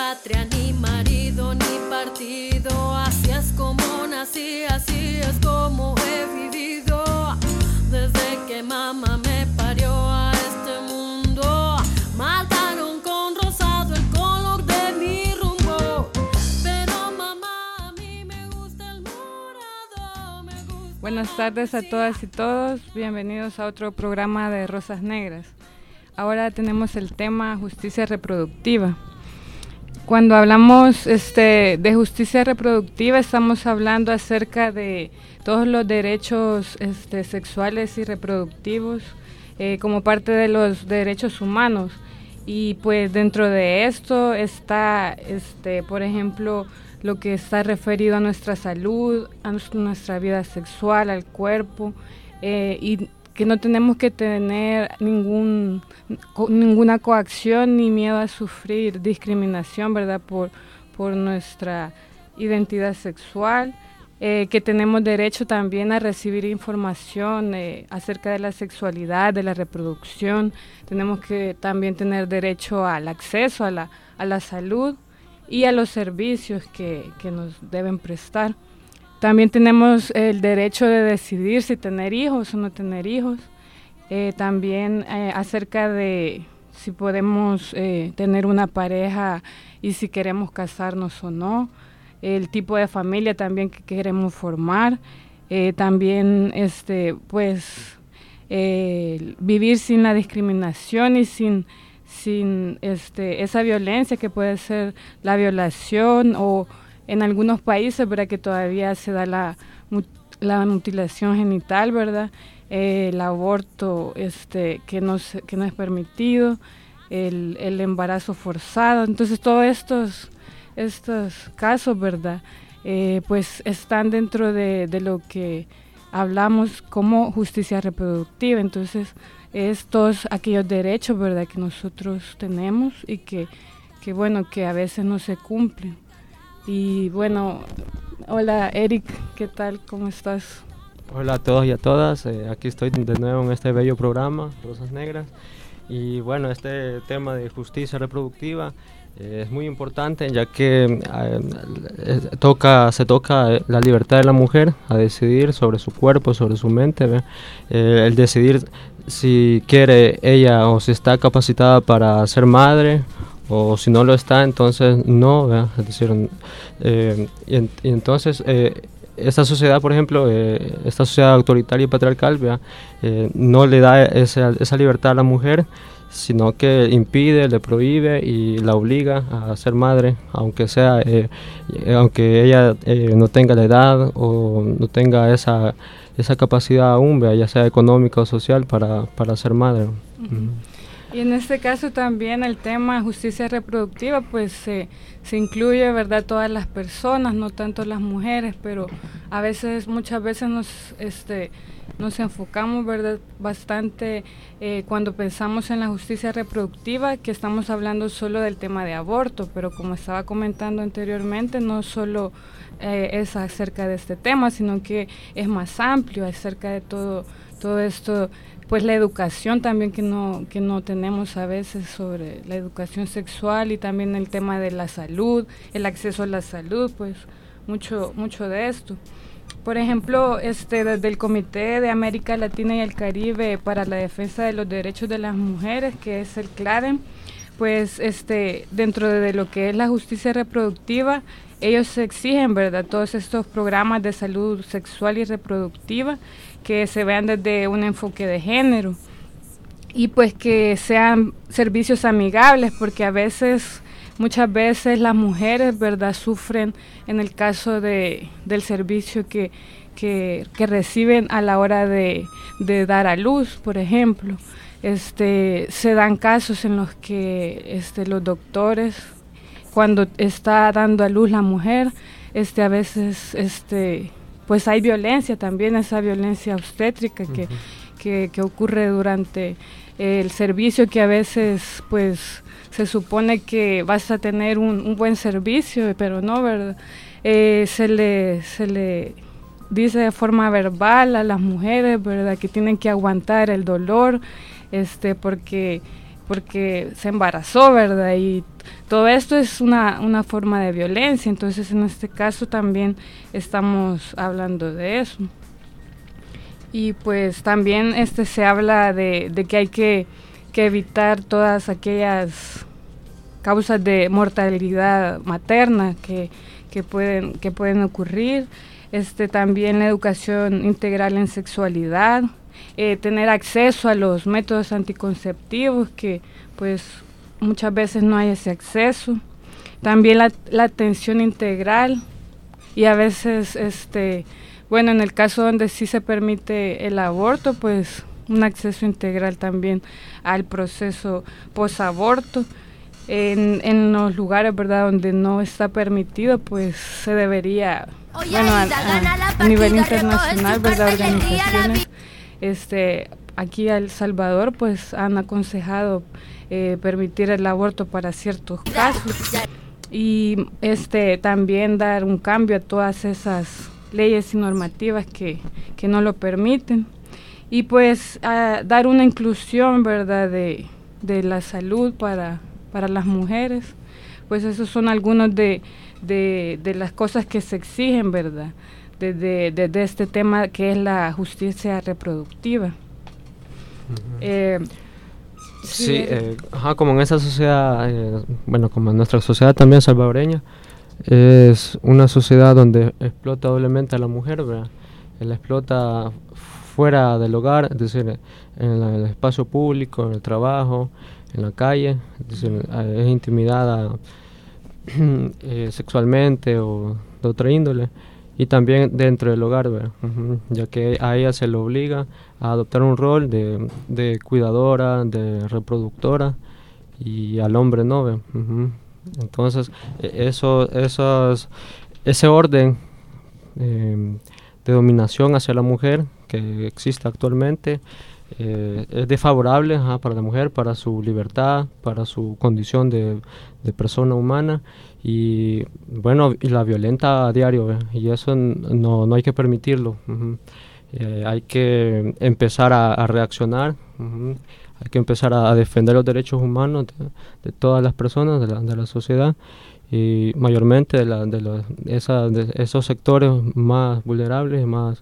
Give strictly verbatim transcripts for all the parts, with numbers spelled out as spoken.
patria, ni marido, ni partido. Así es como nací, así es como he vivido. Desde que mamá me parió a este mundo, marcaron con rosado el color de mi rumbo. Pero mamá, a mí me gusta el morado, me gusta. Buenas tardes a todas y todos, bienvenidos a otro programa de Rosas Negras. Ahora tenemos el tema justicia reproductiva. Cuando hablamos este, de justicia reproductiva, estamos hablando acerca de todos los derechos este, sexuales y reproductivos eh, como parte de los derechos humanos. Y pues dentro de esto está, este, por ejemplo, lo que está referido a nuestra salud, a nuestra vida sexual, al cuerpo, eh, y que no tenemos que tener ningún, co, ninguna coacción ni miedo a sufrir discriminación, ¿verdad? Por, por nuestra identidad sexual, eh, que tenemos derecho también a recibir información eh, acerca de la sexualidad, de la reproducción. Tenemos que también tener derecho al acceso a la, a la salud y a los servicios que, que nos deben prestar. También tenemos el derecho de decidir si tener hijos o no tener hijos. Eh, también eh, acerca de si podemos eh, tener una pareja y si queremos casarnos o no. El tipo de familia también que queremos formar. Eh, también este, pues, eh, vivir sin la discriminación y sin, sin este, esa violencia que puede ser la violación o en algunos países, ¿verdad?, que todavía se da la, la mutilación genital, ¿verdad?, eh, el aborto este, que, no se, que no es permitido, el, el embarazo forzado. Entonces todos estos, estos casos, ¿verdad?, eh, pues están dentro de, de lo que hablamos como justicia reproductiva. Entonces es todos aquellos derechos, ¿verdad?, que nosotros tenemos y que, que bueno, que a veces no se cumplen. Y bueno, hola Eric, ¿qué tal? ¿Cómo estás? Hola a todos y a todas, eh, aquí estoy de nuevo en este bello programa, Rosas Negras. Y bueno, este tema de justicia reproductiva eh, es muy importante, ya que eh, eh, toca, se toca la libertad de la mujer a decidir sobre su cuerpo, sobre su mente, eh, el decidir si quiere ella o si está capacitada para ser madre, o si no lo está, entonces no, ¿verdad? Es decir, eh, y, en, y entonces eh, esta sociedad, por ejemplo, eh, esta sociedad autoritaria y patriarcal, ¿verdad? Eh, no le da esa, esa libertad a la mujer, sino que impide, le prohíbe y la obliga a ser madre, aunque sea, eh, aunque ella eh, no tenga la edad o no tenga esa, esa capacidad aún, ¿verdad?, ya sea económica o social, para, para ser madre. Uh-huh. Uh-huh. Y en este caso también el tema justicia reproductiva, pues se, se incluye, ¿verdad?, todas las personas, no tanto las mujeres, pero a veces, muchas veces nos, este, nos enfocamos, ¿verdad?, bastante eh, cuando pensamos en la justicia reproductiva, que estamos hablando solo del tema de aborto, pero como estaba comentando anteriormente, no solo eh, es acerca de este tema, sino que es más amplio acerca de todo, todo esto. Pues la educación también que no que no tenemos a veces sobre la educación sexual, y también el tema de la salud, el acceso a la salud, pues mucho mucho de esto. Por ejemplo, este desde el Comité de América Latina y el Caribe para la Defensa de los Derechos de las Mujeres, que es el CLADEM, pues este dentro de lo que es la justicia reproductiva, ellos exigen, ¿verdad?, todos estos programas de salud sexual y reproductiva que se vean desde un enfoque de género y pues que sean servicios amigables, porque a veces, muchas veces las mujeres, ¿verdad?, sufren en el caso de del servicio que, que, que reciben a la hora de, de dar a luz, por ejemplo. Este, se dan casos en los que este, los doctores, cuando está dando a luz la mujer, este, a veces este, pues hay violencia también, esa violencia obstétrica que, uh-huh. que, que ocurre durante el servicio, que a veces pues se supone que vas a tener un, un buen servicio, pero no, ¿verdad? Eh, se le se le dice de forma verbal a las mujeres, ¿verdad?, que tienen que aguantar el dolor, este, porque porque se embarazó, ¿verdad? Y todo esto es una, una forma de violencia, entonces en este caso también estamos hablando de eso. Y pues también este se habla de, de que hay que, que evitar todas aquellas causas de mortalidad materna que, que, pueden, que pueden ocurrir. Este, también la educación integral en sexualidad, eh, tener acceso a los métodos anticonceptivos, que pues muchas veces no hay ese acceso. También la, la atención integral y a veces este bueno, en el caso donde sí se permite el aborto, pues un acceso integral también al proceso posaborto. En, en los lugares, ¿verdad?, donde no está permitido, pues se debería, Oye, bueno, a, a, a nivel internacional, ¿verdad?, organizaciones, este, aquí a El Salvador, pues han aconsejado eh, permitir el aborto para ciertos casos y este también dar un cambio a todas esas leyes y normativas que, que no lo permiten y pues a dar una inclusión, ¿verdad?, de, de la salud para, para las mujeres. Pues esos son algunos de, de, de las cosas que se exigen, ¿verdad?, desde de, de este tema que es la justicia reproductiva. Uh-huh. eh, sí, sí eh, ajá, como en esa sociedad, eh, bueno, como en nuestra sociedad también salvadoreña, es una sociedad donde explota doblemente a la mujer, ¿verdad? La explota fuera del hogar, es decir, en la, el espacio público, en el trabajo, en la calle, es decir, es intimidada eh, sexualmente o de otra índole, y también dentro del hogar, ¿verdad? Uh-huh. Ya que a ella se le obliga a adoptar un rol de, de cuidadora, de reproductora, y al hombre no, ¿verdad? Uh-huh. Entonces, eso, esos, ese orden eh, de dominación hacia la mujer que existe actualmente eh, es desfavorable ajá, para la mujer, para su libertad, para su condición de, de persona humana y bueno, y la violenta a diario, ¿eh? Y eso no, no hay que permitirlo. Uh-huh. Eh, hay que empezar a, a reaccionar. Uh-huh. Hay que empezar a, a defender los derechos humanos de, de todas las personas de la, de la sociedad y mayormente de, la, de, la, esa, de esos sectores más vulnerables, más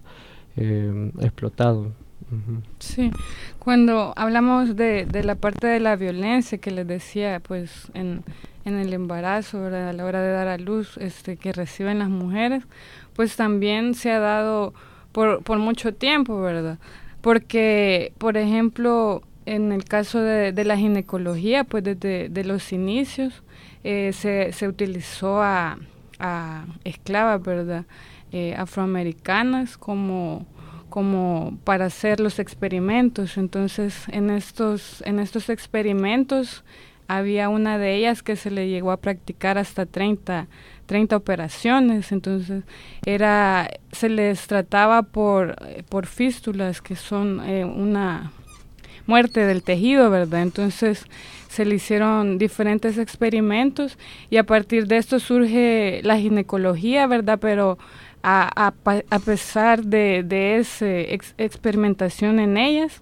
eh, explotados. Uh-huh. Sí, cuando hablamos de, de la parte de la violencia que les decía, pues en, en el embarazo, ¿verdad?, a la hora de dar a luz, este, que reciben las mujeres, pues también se ha dado por, por mucho tiempo, ¿verdad? Porque, por ejemplo, en el caso de, de la ginecología, pues desde de los inicios eh, se, se utilizó a, a esclavas, ¿verdad?, eh, afroamericanas como, como para hacer los experimentos. Entonces, en estos, en estos experimentos había una de ellas que se le llegó a practicar hasta treinta, treinta operaciones. Entonces, era, se les trataba por, por fístulas, que son eh, una muerte del tejido, ¿verdad? Entonces se le hicieron diferentes experimentos y a partir de esto surge la ginecología, ¿verdad? Pero a, a, a pesar de, de esa ex, experimentación en ellas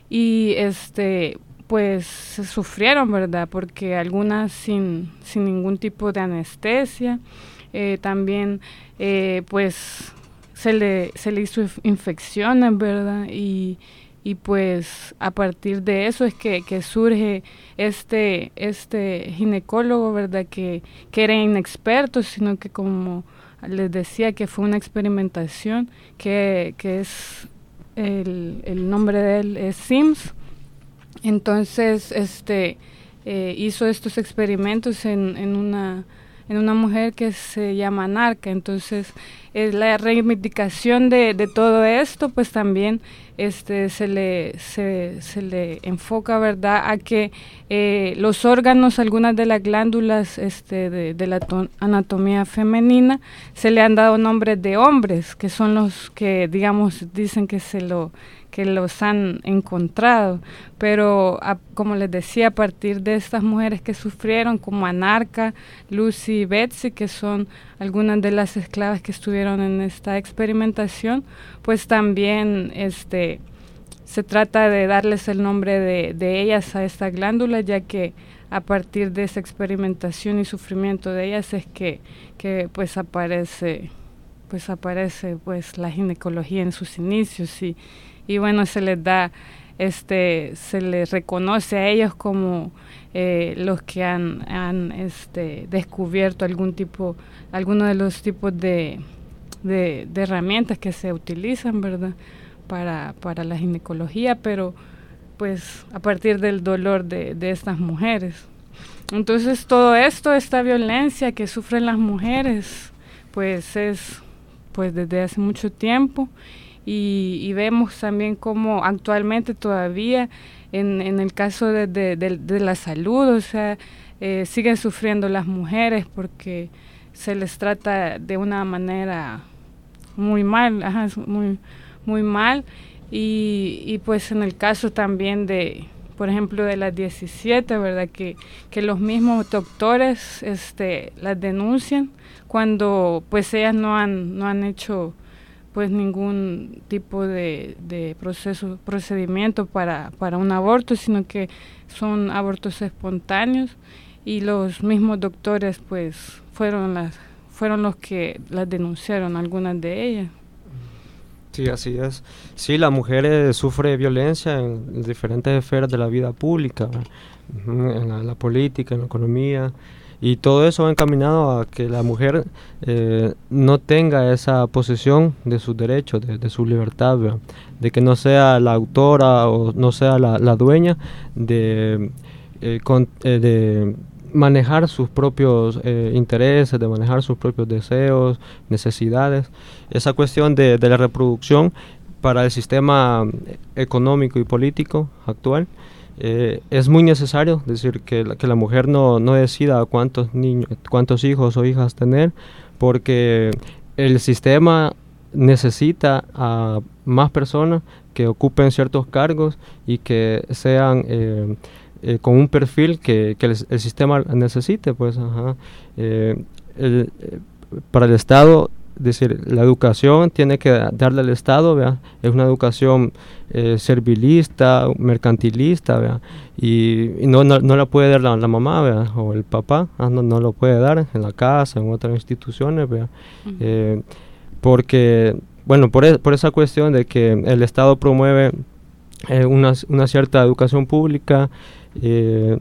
y este pues se sufrieron, ¿verdad? Porque algunas sin, sin ningún tipo de anestesia, eh, también eh, pues se le, se le hizo infecciones, ¿verdad? Y y pues a partir de eso es que, que surge este este ginecólogo, ¿verdad?, que, que era inexperto, sino que como les decía que fue una experimentación, que, que es el, el nombre de él es Sims. Entonces este eh, hizo estos experimentos en, en una en una mujer que se llama Narca. Entonces es la reivindicación de, de todo esto, pues también este se le se, se le enfoca, ¿verdad?, a que eh, los órganos, algunas de las glándulas este de, de la anatomía femenina se le han dado nombres de hombres, que son los que digamos dicen que se lo que los han encontrado, pero a, como les decía, a partir de estas mujeres que sufrieron, como Anarca, Lucy y Betsy, que son algunas de las esclavas que estuvieron en esta experimentación, pues también este se trata de darles el nombre de, de ellas a estas glándulas, ya que a partir de esa experimentación y sufrimiento de ellas es que, que pues aparece pues aparece pues la ginecología en sus inicios, y, y bueno, se les da este se les reconoce a ellos como eh, los que han, han este descubierto algún tipo alguno de los tipos de, de, de herramientas que se utilizan, ¿verdad?, para, para la ginecología, pero pues a partir del dolor de, de estas mujeres. Entonces todo esto, esta violencia que sufren las mujeres, pues es pues desde hace mucho tiempo, y, y vemos también cómo actualmente todavía en, en el caso de, de, de, de la salud, o sea, eh, siguen sufriendo las mujeres porque se les trata de una manera muy mal, ajá, muy, muy mal, y, y pues en el caso también de, por ejemplo, de las diecisiete, ¿verdad?, que, que los mismos doctores este, las denuncian cuando pues ellas no han, no han hecho pues ningún tipo de, de proceso, procedimiento para, para un aborto, sino que son abortos espontáneos, y los mismos doctores pues fueron las fueron los que las denunciaron, algunas de ellas. Sí, así es. Sí, la mujer eh, sufre violencia en diferentes esferas de la vida pública, en la, en la política, en la economía, y todo eso va encaminado a que la mujer eh, no tenga esa posesión de sus derechos, de, de su libertad, ¿verdad?, de que no sea la autora o no sea la, la dueña de, eh, con, eh, de manejar sus propios eh, intereses, de manejar sus propios deseos, necesidades. Esa cuestión de, de la reproducción para el sistema económico y político actual eh, es muy necesario, es decir, que la, que la mujer no, no decida cuántos niños, cuántos hijos o hijas tener, porque el sistema necesita a más personas que ocupen ciertos cargos y que sean eh, Eh, con un perfil que, que el, el sistema necesite, pues, ajá. Eh, el, eh, para el Estado, es decir, la educación tiene que darle al Estado, ¿verdad?, es una educación eh, servilista, mercantilista, ¿verdad?, y, y no, no, no la puede dar la, la mamá, ¿verdad?, o el papá, ah, no, no lo puede dar en la casa, en otras instituciones, ¿verdad?, uh-huh. eh, porque, bueno, por, e, por esa cuestión de que el Estado promueve eh, una, una cierta educación pública, Eh,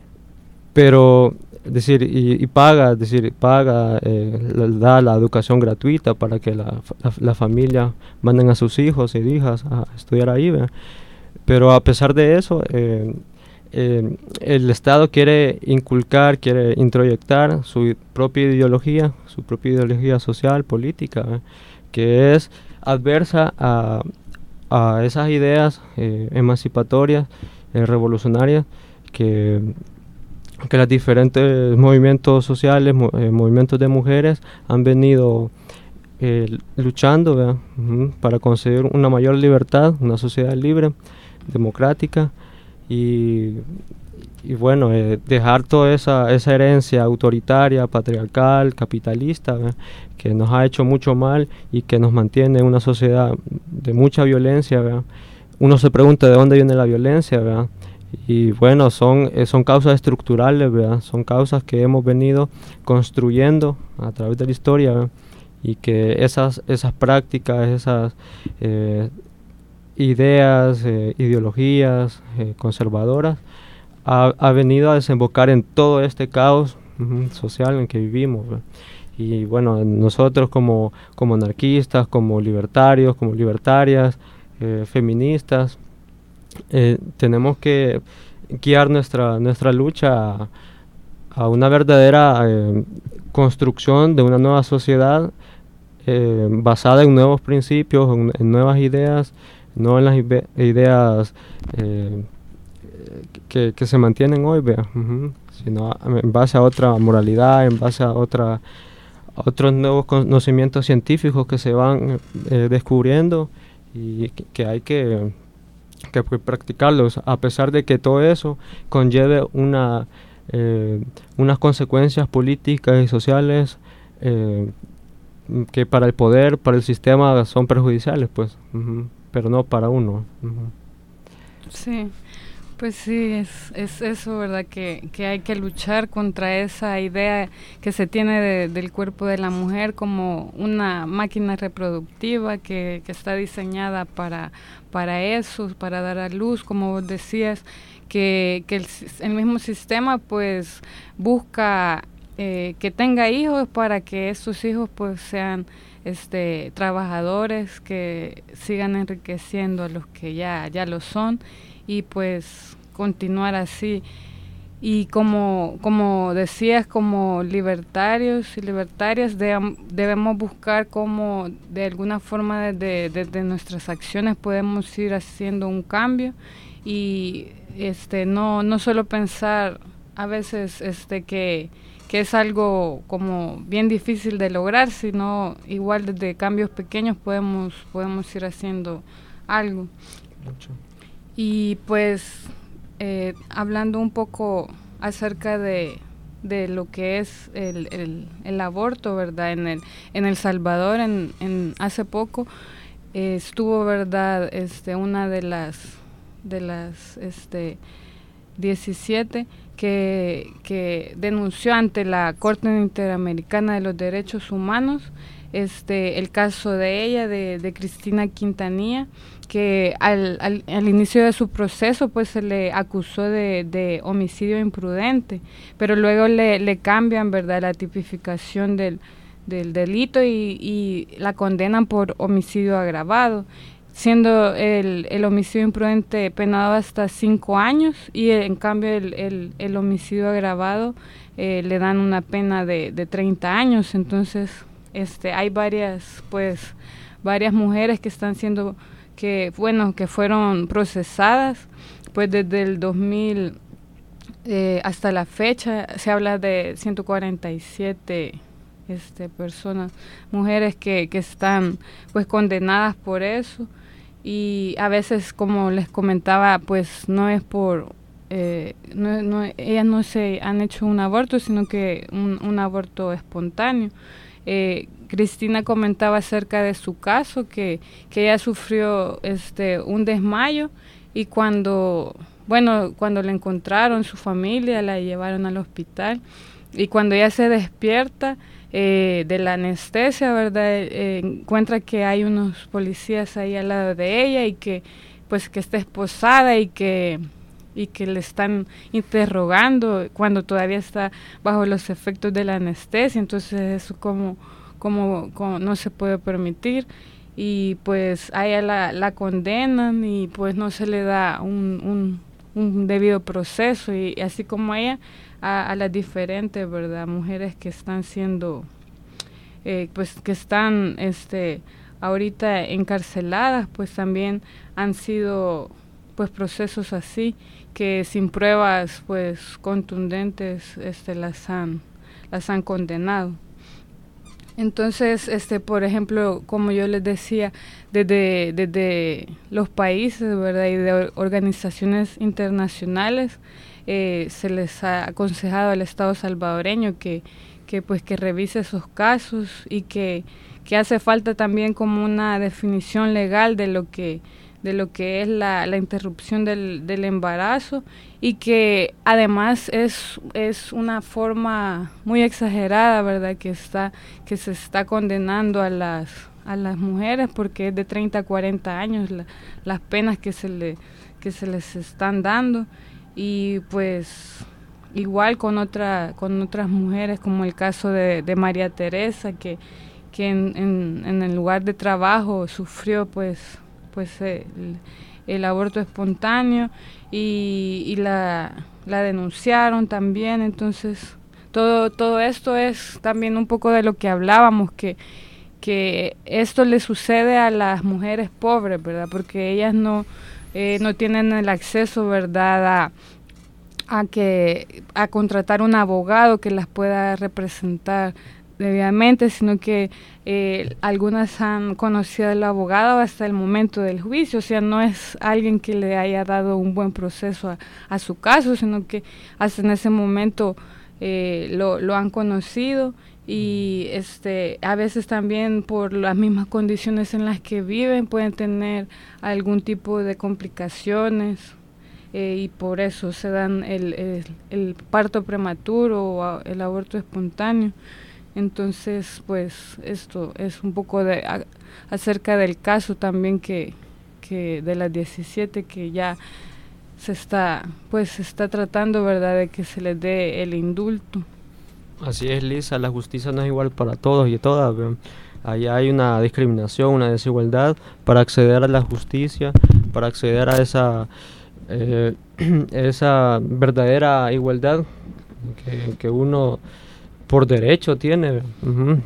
pero es decir y, y paga es decir paga eh, la, da la educación gratuita para que la, la, la familia manden a sus hijos y hijas a estudiar ahí, ¿verdad? Pero a pesar de eso eh, eh, el Estado quiere inculcar, quiere introyectar su propia ideología, su propia ideología social, política, ¿verdad?, que es adversa a, a esas ideas eh, emancipatorias, eh, revolucionarias, que, que los diferentes movimientos sociales, mo, eh, movimientos de mujeres han venido eh, luchando, ¿verdad?, uh-huh, para conseguir una mayor libertad, una sociedad libre, democrática, y, y bueno, eh, dejar toda esa, esa herencia autoritaria, patriarcal, capitalista, ¿verdad?, que nos ha hecho mucho mal y que nos mantiene en una sociedad de mucha violencia, ¿verdad? Uno se pregunta de dónde viene la violencia, ¿verdad?, y bueno, son, eh, son causas estructurales, ¿verdad?, son causas que hemos venido construyendo a través de la historia, ¿verdad?, y que esas, esas prácticas, esas eh, ideas, eh, ideologías eh, conservadoras ha, ha venido a desembocar en todo este caos uh, social en que vivimos, ¿verdad? Y bueno, nosotros como, como anarquistas, como libertarios, como libertarias, eh, feministas, Eh, tenemos que guiar nuestra, nuestra lucha a, a una verdadera eh, construcción de una nueva sociedad eh, basada en nuevos principios, en, en nuevas ideas, no en las ide- ideas eh, que, que se mantienen hoy, ¿vea? Uh-huh. Sino a, en base a otra moralidad, en base a, otra, a otros nuevos conocimientos científicos que se van eh, descubriendo y que, que hay que que practicarlos, a pesar de que todo eso conlleve una eh, unas consecuencias políticas y sociales eh, que para el poder, para el sistema son perjudiciales, pues, uh-huh, pero no para uno. Uh-huh. Sí, pues sí, es, es eso, ¿verdad? Que, que hay que luchar contra esa idea que se tiene de, del cuerpo de la mujer como una máquina reproductiva que, que está diseñada para, para eso, para dar a luz, como vos decías, que, que el, el mismo sistema pues busca eh, que tenga hijos para que esos hijos pues sean este trabajadores que sigan enriqueciendo a los que ya, ya lo son, y pues continuar así. Y como como decías, como libertarios y libertarias de, debemos buscar cómo de alguna forma desde, desde nuestras acciones podemos ir haciendo un cambio, y este no no solo pensar a veces este que que es algo como bien difícil de lograr, sino igual desde cambios pequeños podemos podemos ir haciendo algo. Mucho. Y pues eh, hablando un poco acerca de, de lo que es el, el, el aborto, ¿verdad? En el en El Salvador, en, en hace poco eh, estuvo, ¿verdad? Este una de las de las este diecisiete que que denunció ante la Corte Interamericana de los Derechos Humanos este el caso de ella, de, de Cristina Quintanilla, que al, al, al inicio de su proceso pues se le acusó de, de homicidio imprudente, pero luego le, le cambian, ¿verdad?, la tipificación del, del delito y, y la condenan por homicidio agravado, siendo el, el homicidio imprudente penado hasta cinco años y en cambio el, el, el homicidio agravado eh, le dan una pena de, de treinta años. Entonces este hay varias pues varias mujeres que están siendo que bueno que fueron procesadas pues desde el dos mil eh, hasta la fecha. Se habla de ciento cuarenta y siete este personas, mujeres que, que están pues condenadas por eso, y a veces, como les comentaba, pues no es por eh, no, no, ellas no se han hecho un aborto, sino que un, un aborto espontáneo. Eh, Cristina comentaba acerca de su caso, que, que ella sufrió este un desmayo, y cuando, bueno, cuando la encontraron, su familia la llevaron al hospital, y cuando ella se despierta eh, de la anestesia, ¿verdad? Eh, encuentra que hay unos policías ahí al lado de ella, y que pues que está esposada y que y que le están interrogando cuando todavía está bajo los efectos de la anestesia. Entonces eso como, como, como no se puede permitir, y pues a ella la, la condenan y pues no se le da un, un, un debido proceso, y, y así como a ella, a, a las diferentes, ¿verdad?, mujeres que están siendo eh, pues que están este ahorita encarceladas, pues también han sido pues procesos así, que sin pruebas pues contundentes este las han las han condenado. Entonces, este por ejemplo, como yo les decía, desde desde los países, ¿verdad?, y de organizaciones internacionales eh, se les ha aconsejado al Estado salvadoreño que que pues que revise esos casos, y que que hace falta también como una definición legal de lo que de lo que es la, la interrupción del, del embarazo, y que además es es una forma muy exagerada, ¿verdad?, que está que se está condenando a las a las mujeres, porque es de treinta a cuarenta años la, las penas que se le que se les están dando. Y pues igual con otra con otras mujeres, como el caso de, de María Teresa, que que en, en, en el lugar de trabajo sufrió pues pues el, el aborto espontáneo, y, y la, la denunciaron también. Entonces todo todo esto es también un poco de lo que hablábamos, que que esto le sucede a las mujeres pobres, ¿verdad?, porque ellas no eh, no tienen el acceso, ¿verdad?, a a que a contratar un abogado que las pueda representar debidamente, sino que eh, algunas han conocido al abogado hasta el momento del juicio. O sea, no es alguien que le haya dado un buen proceso a, a su caso, sino que hasta en ese momento eh, lo, lo han conocido, y este a veces también por las mismas condiciones en las que viven pueden tener algún tipo de complicaciones, eh, y por eso se dan el, el, el parto prematuro o el aborto espontáneo. Entonces, pues esto es un poco de a, acerca del caso también que, que de las diecisiete que ya se está pues se está tratando, ¿verdad?, de que se les dé el indulto. Así es, Lisa, la justicia no es igual para todos y todas, ¿ve? Ahí hay una discriminación, una desigualdad para acceder a la justicia, para acceder a esa eh, esa verdadera igualdad que, que uno por derecho tiene. Uh-huh.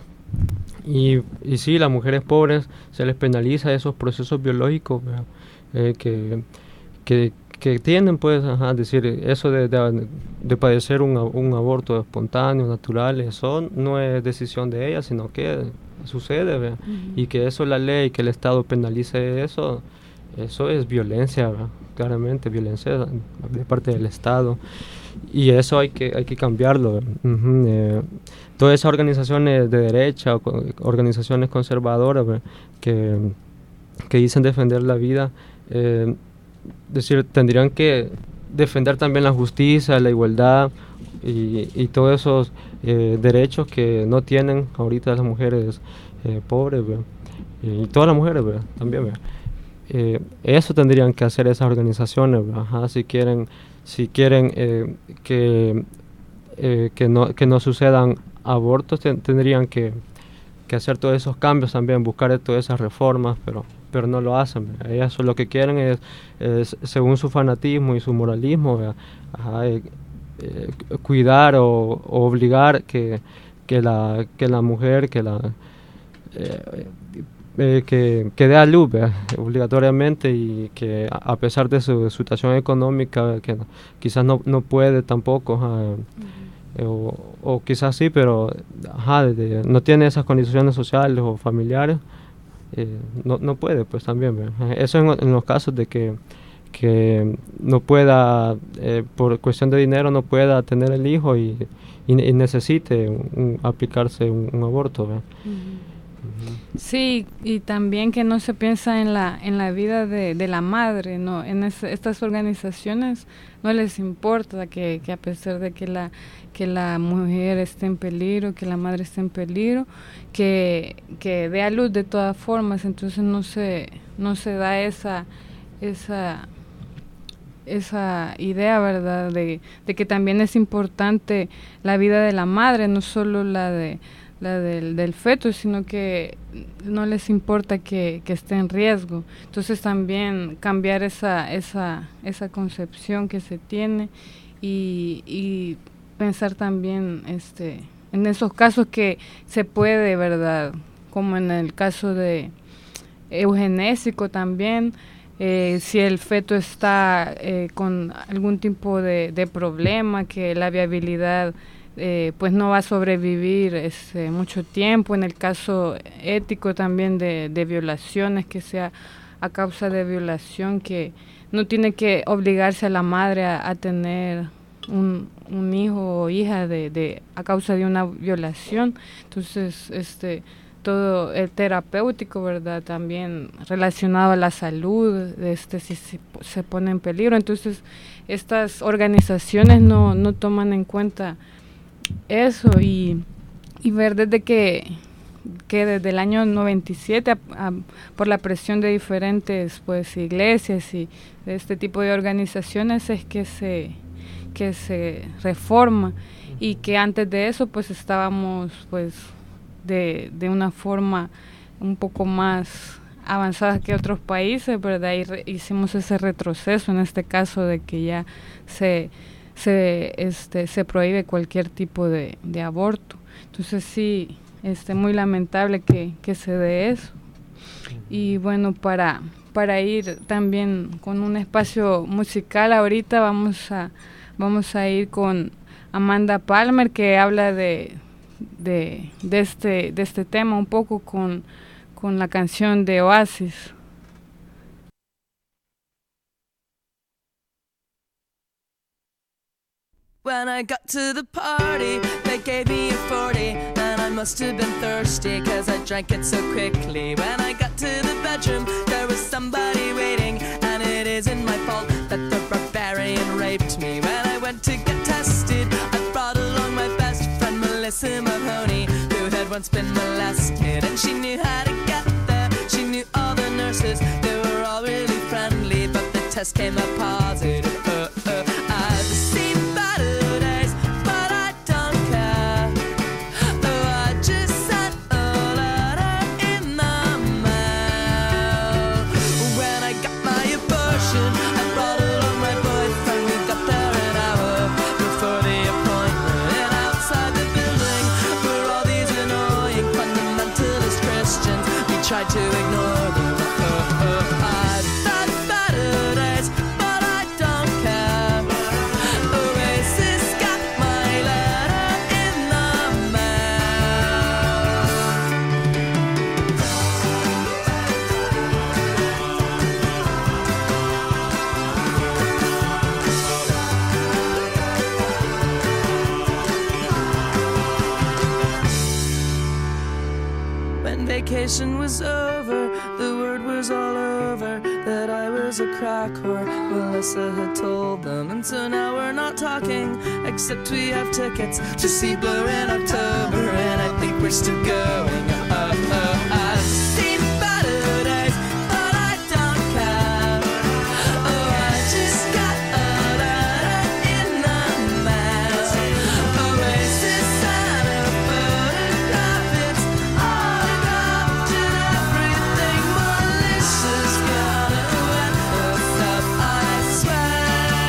y, y sí, las mujeres pobres se les penaliza esos procesos biológicos, eh, que, que, que tienen, pues, ajá, decir, eso de, de, de padecer un, un aborto espontáneo, natural, eso no es decisión de ellas, sino que sucede, ¿verdad? Uh-huh. Y que eso, la ley, que el Estado penalice eso, eso es violencia, ¿verdad? Claramente violencia de parte del Estado, y eso hay que hay que cambiarlo. Uh-huh. eh, todas esas organizaciones de derecha o co- organizaciones conservadoras, ¿verdad?, que, que dicen defender la vida, eh, decir, tendrían que defender también la justicia, la igualdad y, y todos esos eh, derechos que no tienen ahorita las mujeres eh, pobres, ¿verdad?, y todas las mujeres, ¿verdad?, también, ¿verdad? Eh, eso tendrían que hacer esas organizaciones, ajá, si quieren si quieren eh, que eh, que no que no sucedan abortos, ten, tendrían que, que hacer todos esos cambios también, buscar todas esas reformas, pero pero no lo hacen, ¿verdad? Ellas lo que quieren es, es según su fanatismo y su moralismo, ajá, eh, eh, cuidar o, o obligar que que la que la mujer que la eh, Eh, que, que dé a luz, ¿verdad?, obligatoriamente, y que a, a pesar de su situación económica, que no, quizás no, no puede tampoco, ajá, uh-huh. eh, o, o quizás sí, pero ajá, de, no tiene esas condiciones sociales o familiares, eh, no, no puede, pues también, ¿verdad? Eso en, en los casos de que, que no pueda, eh, por cuestión de dinero, no pueda tener el hijo y, y, y necesite un, un, aplicarse un, un aborto, ¿verdad? Uh-huh. Sí, y también que no se piensa en la en la vida de, de la madre, no, en es, estas organizaciones no les importa que, que a pesar de que la que la mujer esté en peligro, que la madre esté en peligro, que que dé a luz de todas formas. Entonces no se no se da esa esa esa idea, ¿verdad?, de, de que también es importante la vida de la madre, no solo la de la del, del feto, sino que no les importa que, que esté en riesgo. Entonces también cambiar esa esa esa concepción que se tiene y, y pensar también este en esos casos que se puede, ¿verdad?, como en el caso de eugenésico también, eh, si el feto está eh, con algún tipo de, de problema, que la viabilidad Eh, pues no va a sobrevivir este, mucho tiempo. En el caso ético también de, de violaciones, que sea a causa de violación, que no tiene que obligarse a la madre a, a tener un, un hijo o hija de, de a causa de una violación. Entonces, este todo el terapéutico, ¿verdad?, también relacionado a la salud, este si se, se pone en peligro. Entonces, estas organizaciones no, no toman en cuenta eso, y, y ver desde que, que desde el año noventa y siete, a, a, por la presión de diferentes pues iglesias y de este tipo de organizaciones, es que se que se reforma, y que antes de eso pues estábamos pues de, de una forma un poco más avanzada que otros países, ¿verdad? Y re, hicimos ese retroceso en este caso de que ya se se este se prohíbe cualquier tipo de, de aborto. Entonces sí, este muy lamentable que, que se dé eso. Y bueno, para para ir también con un espacio musical, ahorita vamos a vamos a ir con Amanda Palmer, que habla de de, de este de este tema un poco con con la canción de Oasis. When I got to the party, they gave me a forty, and I I must have been thirsty, cause I drank it so quickly. When I got to the bedroom, there was somebody waiting, and it isn't my fault that the barbarian raped me. When I went to get tested, I brought along my best friend Melissa Mahoney, who had once been molested, and she knew how to get there. She knew all the nurses, they were all really friendly, but the test came up positive. Uh, uh, I've seen better days, but I don't care. Oh, I just sent a letter in the mail. When I got my abortion, I brought along my boyfriend. We got there an hour before the appointment, and outside the building were all these annoying fundamentalist Christians. We tried to ignore them. Uh, uh, I've had better days, but I don't care. Oasis got my letter in the mail. When vacation was over, the word was all over that I was a crack whore. Melissa had told them, and so now we're not talking, except we have tickets to see Blue in October, and I think we're still going. Uh, uh, I've seen better days, but I don't care. Oh, I just got a letter in the mail. Oasis and a photograph, it's autographed and everything. Melissa's gonna wet us up, I swear.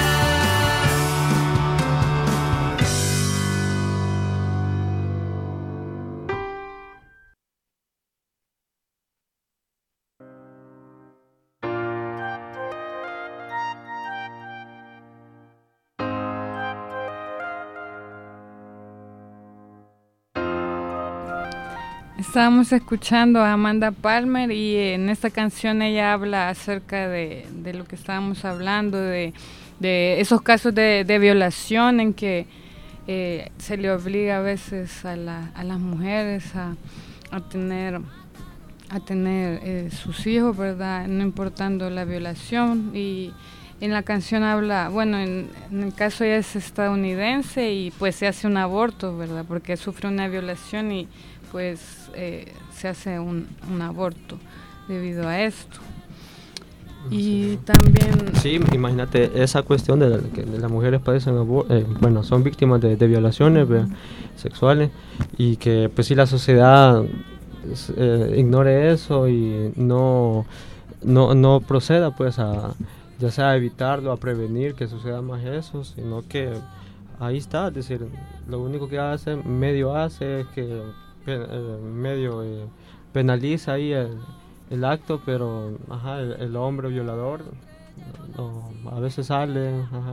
Estábamos escuchando a Amanda Palmer y en esta canción ella habla acerca de, de lo que estábamos hablando, de, de esos casos de, de violación en que eh, se le obliga a veces a, la, a las mujeres a, a tener, a tener eh, sus hijos, ¿verdad? No importando la violación. Y en la canción habla, bueno, en, en el caso ella es estadounidense y pues se hace un aborto, ¿verdad? Porque sufre una violación y pues eh, se hace un, un aborto debido a esto. Y sí. también... Sí, imagínate esa cuestión de la, que las mujeres padecen, eh, bueno, son víctimas de, de violaciones uh-huh. sexuales, y que pues si la sociedad eh, ignore eso y no, no, no proceda pues a, ya sea a evitarlo, a prevenir que suceda más eso, sino que ahí está, es decir, lo único que hace, medio hace es que eh, medio eh, penaliza ahí el, el acto, pero ajá, el, el hombre violador no, a veces sale, ajá.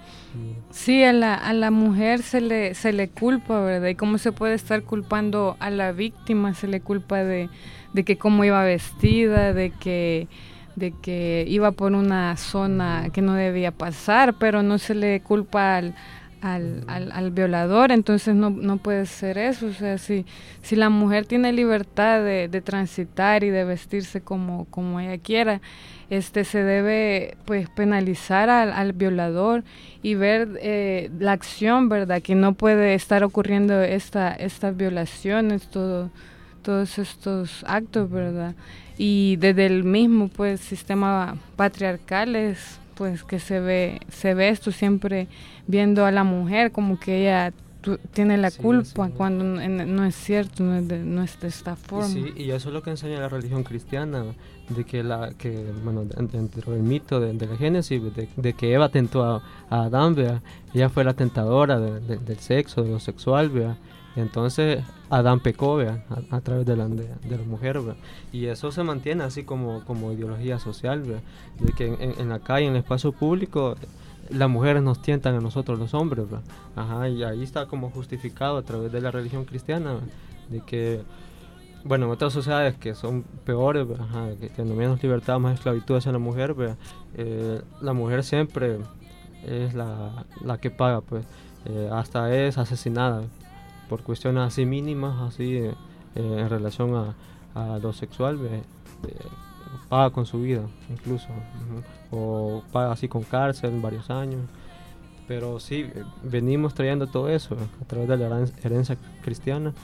Sí, a la, a la mujer se le, se le culpa, ¿verdad? Y cómo se puede estar culpando a la víctima, se le culpa de, de que cómo iba vestida, de que, de que iba por una zona que no debía pasar, pero no se le culpa al Al, al, al violador. Entonces no, no puede ser eso. O sea, si, si la mujer tiene libertad de, de transitar y de vestirse como, como ella quiera, este se debe pues penalizar al, al violador y ver eh, la acción, ¿verdad? Que no puede estar ocurriendo esta, estas violaciones, todo, todos estos actos, ¿verdad? Y desde el mismo pues sistema patriarcal es pues que se ve se ve esto siempre viendo a la mujer como que ella tu, tiene la sí, culpa sí. cuando no, no es cierto, no es de, no es de esta forma. Y, sí, y eso es lo que enseña la religión cristiana, de que la que bueno dentro del mito de, de la Génesis, de, de que Eva tentó a, a Adán, ¿vea? Ella fue la tentadora de, de, del sexo, de lo sexual, ¿vea? Entonces Adán pecó, ¿vea? A, a través de la, de, de la mujer, ¿vea? Y eso se mantiene así como, como ideología social, ¿vea? De que en, en la calle, en el espacio público, las mujeres nos tientan a nosotros los hombres, ¿verdad? Ajá, y ahí está como justificado a través de la religión cristiana, ¿verdad? De que, bueno, en otras sociedades que son peores, ajá, que tienen menos libertad, más esclavitud hacia la mujer, ¿verdad? Eh, la mujer siempre es la, la que paga, pues, eh, hasta es asesinada, por cuestiones así mínimas, así eh, eh, en relación a, a lo sexual, eh, eh, paga con su vida incluso, uh-huh. o paga así con cárcel varios años. Pero sí, eh, venimos trayendo todo eso a través de la herencia, herencia cristiana,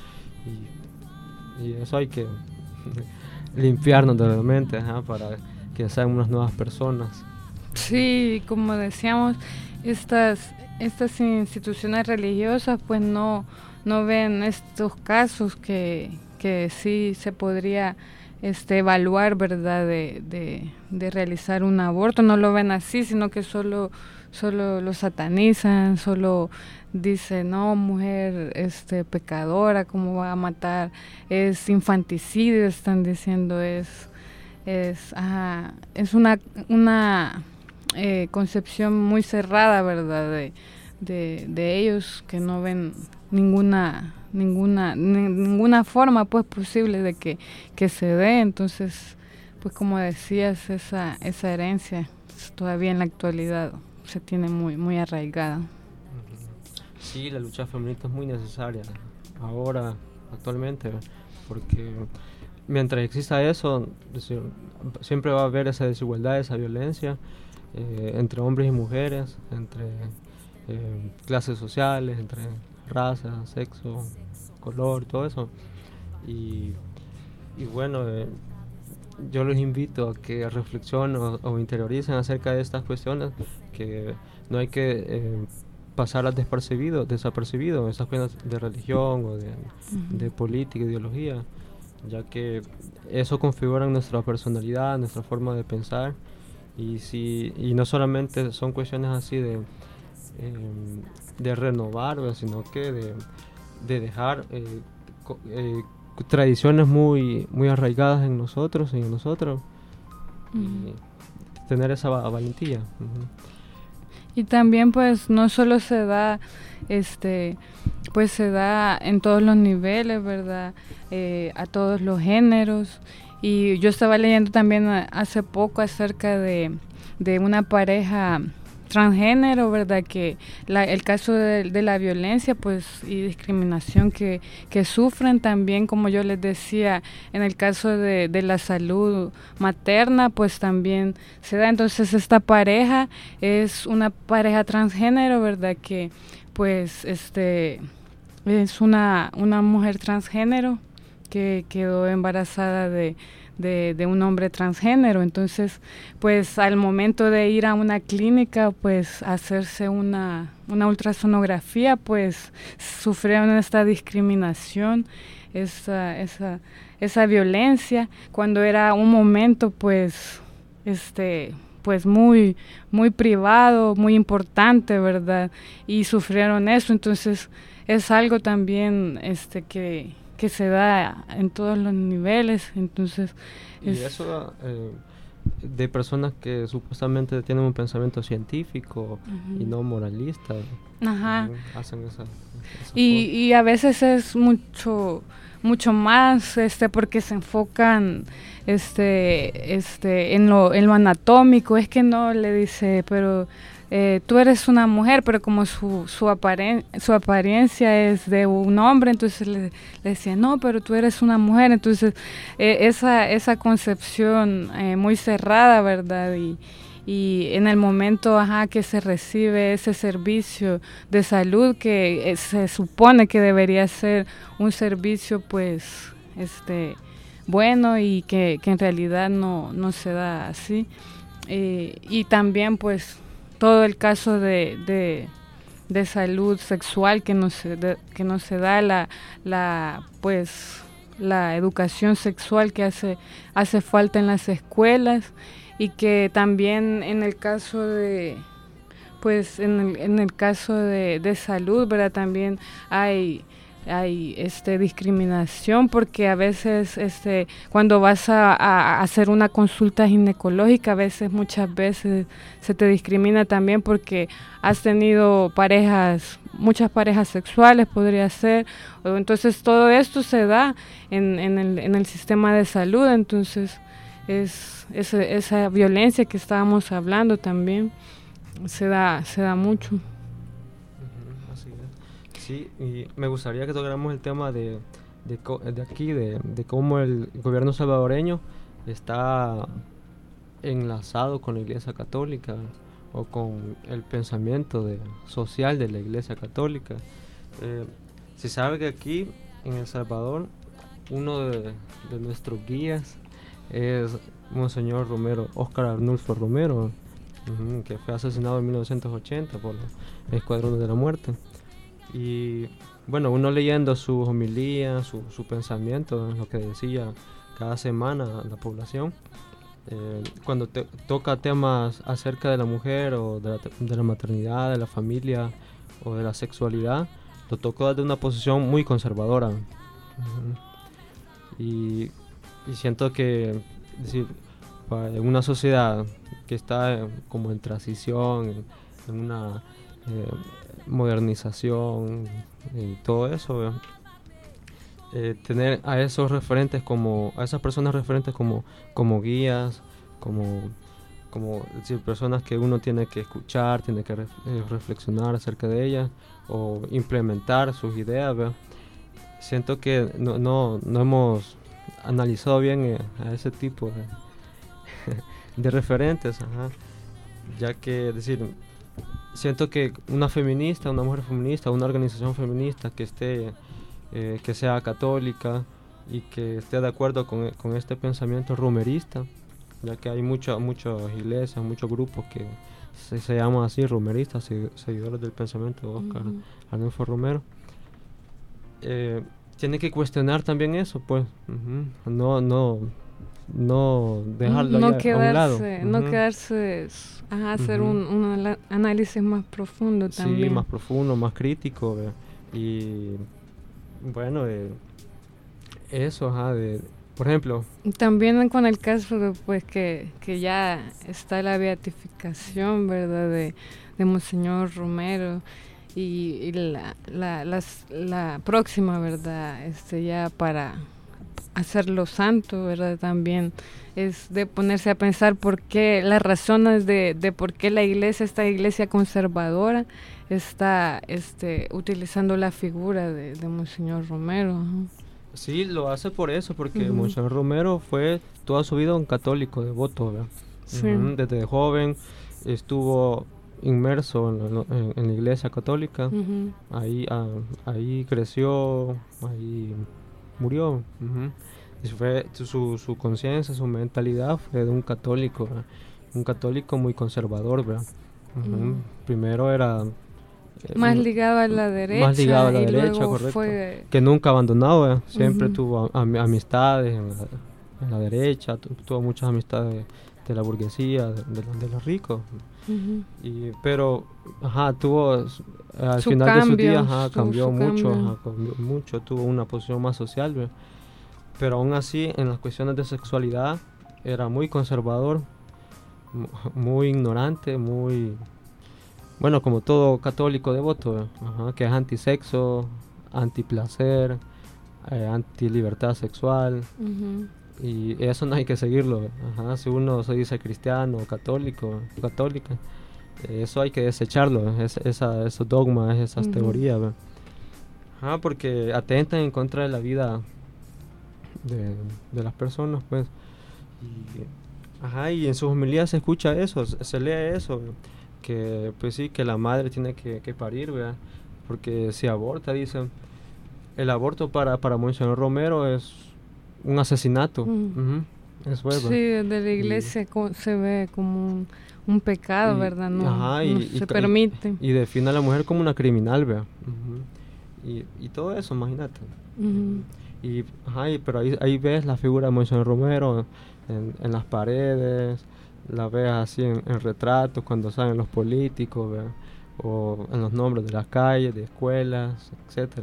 y, y eso hay que limpiarnos de la mente, ajá, para que sean unas nuevas personas. Sí, como decíamos, estas estas instituciones religiosas pues no no ven estos casos que, que sí se podría este evaluar, ¿verdad?, de, de, de realizar un aborto. No lo ven así, sino que solo solo lo satanizan, solo dicen, no, mujer este pecadora, ¿cómo va a matar? Es infanticidio, están diciendo, es es ajá, es una una eh, concepción muy cerrada, ¿verdad?, de, de de ellos, que no ven ninguna ninguna ni, ninguna forma pues posible de que que se dé. Entonces, pues como decías, esa esa herencia todavía en la actualidad se tiene muy muy arraigada. Sí, la lucha feminista es muy necesaria ahora, actualmente, porque mientras exista eso, siempre va a haber esa desigualdad, esa violencia eh, entre hombres y mujeres, entre eh, clases sociales, entre raza, sexo, color, todo eso. Y, y bueno, eh, yo los invito a que reflexionen o, o interioricen acerca de estas cuestiones, que no hay que eh, pasarlas despercibido, desapercibido, esas cuestiones de religión o de, uh-huh. de política, ideología, ya que eso configura nuestra personalidad, nuestra forma de pensar, y si y no solamente son cuestiones así de eh, de renovar, sino que de, de dejar eh, co, eh, tradiciones muy muy arraigadas en nosotros y en nosotros, uh-huh. y tener esa valentía. Uh-huh. Y también pues no solo se da, este, pues se da en todos los niveles, ¿verdad? Eh, a todos los géneros. Y yo estaba leyendo también hace poco acerca de, de una pareja transgénero, ¿verdad? Que la, el caso de, de la violencia pues y discriminación que, que sufren también, como yo les decía, en el caso de, de la salud materna pues también se da. Entonces esta pareja es una pareja transgénero, ¿verdad? Que pues este es una, una mujer transgénero que quedó embarazada de De, de un hombre transgénero. Entonces pues al momento de ir a una clínica pues hacerse una, una ultrasonografía pues sufrieron esta discriminación, esa, esa, esa violencia, cuando era un momento pues este pues muy muy privado, muy importante, ¿verdad? Y sufrieron eso. Entonces es algo también este que que se da en todos los niveles. Entonces y eso eh, de personas que supuestamente tienen un pensamiento científico, uh-huh. y no moralista, ajá. Uh, hacen esa, esa y, y a veces es mucho mucho más este porque se enfocan este este en lo en lo anatómico. Es que no, le dice, pero Eh, tú eres una mujer, pero como su su, aparen- su apariencia es de un hombre, entonces le, le decía, no, pero tú eres una mujer. Entonces eh, esa esa concepción eh, muy cerrada, ¿verdad? Y, y en el momento ajá, que se recibe ese servicio de salud que eh, se supone que debería ser un servicio pues este bueno, y que, que en realidad no, no se da así. Eh, y también pues todo el caso de, de, de salud sexual que no se de, que no se da, la la pues la educación sexual que hace hace falta en las escuelas, y que también en el caso de pues en el, en el caso de, de salud, ¿verdad? También hay hay este discriminación, porque a veces este cuando vas a, a hacer una consulta ginecológica, a veces muchas veces se te discrimina también porque has tenido parejas, muchas parejas sexuales podría ser. Entonces todo esto se da en, en, el, en el sistema de salud. Entonces es, es esa violencia que estábamos hablando también se da se da mucho. Así es. Sí, y me gustaría que tocáramos el tema de, de, co- de aquí, de, de cómo el gobierno salvadoreño está enlazado con la Iglesia Católica o con el pensamiento de, social de la Iglesia Católica. Eh, se sabe que aquí en El Salvador uno de, de nuestros guías es Monseñor Romero, Óscar Arnulfo Romero, uh-huh, que fue asesinado en mil novecientos ochenta por los Escuadrones de la Muerte. Y bueno, uno leyendo su homilía, su, su pensamiento, lo que decía cada semana a la población, eh, cuando te, toca temas acerca de la mujer o de la, de la maternidad, de la familia o de la sexualidad, lo tocó desde una posición muy conservadora. Uh-huh. Y, y siento que, es decir, en una sociedad que está eh, como en transición, en, en una eh, modernización y todo eso, eh, tener a esos referentes como, a esas personas referentes como, como guías, como, como es decir, personas que uno tiene que escuchar, tiene que ref, eh, reflexionar acerca de ellas o implementar sus ideas, ¿verdad? Siento que no, no, no hemos analizado bien eh, a ese tipo de, de referentes, ajá, ya que, es decir, siento que una feminista, una mujer feminista, una organización feminista que esté, eh, que sea católica y que esté de acuerdo con, con este pensamiento romerista, ya que hay muchas muchas iglesias, muchos grupos que se, se llaman así, romeristas, seguidores del pensamiento de Óscar uh-huh. Arnulfo Romero, eh, tiene que cuestionar también eso, pues, uh-huh. no, no, no dejarlo no ya quedarse, a un lado. Uh-huh. No quedarse, ajá, hacer uh-huh. un, un análisis más profundo también. Sí, más profundo, más crítico, ¿verdad? Y bueno, eh, eso, ajá, de, por ejemplo. También con el caso de, pues, que, que ya está la beatificación, ¿verdad?, de, de Monseñor Romero. Y, y la, la, las, la próxima, ¿verdad?, este, ya para hacerlo santo, ¿verdad?, también es de ponerse a pensar por qué, las razones de, de por qué la iglesia, esta iglesia conservadora, está este, utilizando la figura de, de Monseñor Romero. Uh-huh. Sí, lo hace por eso, porque uh-huh. Monseñor Romero fue toda su vida un católico devoto, ¿verdad? Sí. Uh-huh. Desde joven estuvo inmerso en la, en, en la iglesia católica, uh-huh. ahí, a, ahí creció, ahí murió, uh-huh. y fue, su, su conciencia, su mentalidad fue de un católico, ¿verdad? Un católico muy conservador, ¿verdad? Uh-huh. Uh-huh. Primero era eh, más ligado a la derecha, más ligado a la y derecha, correcto, fue... que nunca abandonado, ¿verdad? Siempre uh-huh. tuvo am, amistades en la, en la derecha, tu, tuvo muchas amistades de la burguesía, de, de, de los ricos, uh-huh. y, pero ajá, tuvo al su final cambio, de sus días ajá, cambió su mucho, cambio. Ajá, cambió mucho, tuvo una posición más social, ¿verdad? Pero aún así en las cuestiones de sexualidad era muy conservador, muy ignorante, muy, bueno, como todo católico devoto, ajá, que es antisexo, antiplacer, eh, anti-libertad sexual, uh-huh. y eso no hay que seguirlo, ajá, si uno se dice cristiano, católico, católica, eso hay que desecharlo, es, esa, esos dogmas, esas uh-huh. teorías, ajá, porque atentan en contra de la vida de, de las personas, pues, y, ajá, y en sus homilías se escucha eso, se, se lee eso, que pues sí, que la madre tiene que, que parir, ¿verdad? Porque si aborta, dicen, el aborto para, para Monseñor Romero es un asesinato. Mm. Uh-huh. Es verdad. Sí, desde la iglesia y, se ve como un, un pecado, y, ¿verdad? No, ajá, y, no y, se permite. Y, y define a la mujer como una criminal, ¿verdad? Uh-huh. Y, y todo eso, imagínate. Uh-huh. Y, ajá, y, pero ahí, ahí ves la figura de Monseñor Romero en, en las paredes, la ves así en, en retratos cuando salen los políticos, ¿verdad? O en los nombres de las calles, de escuelas, etcétera.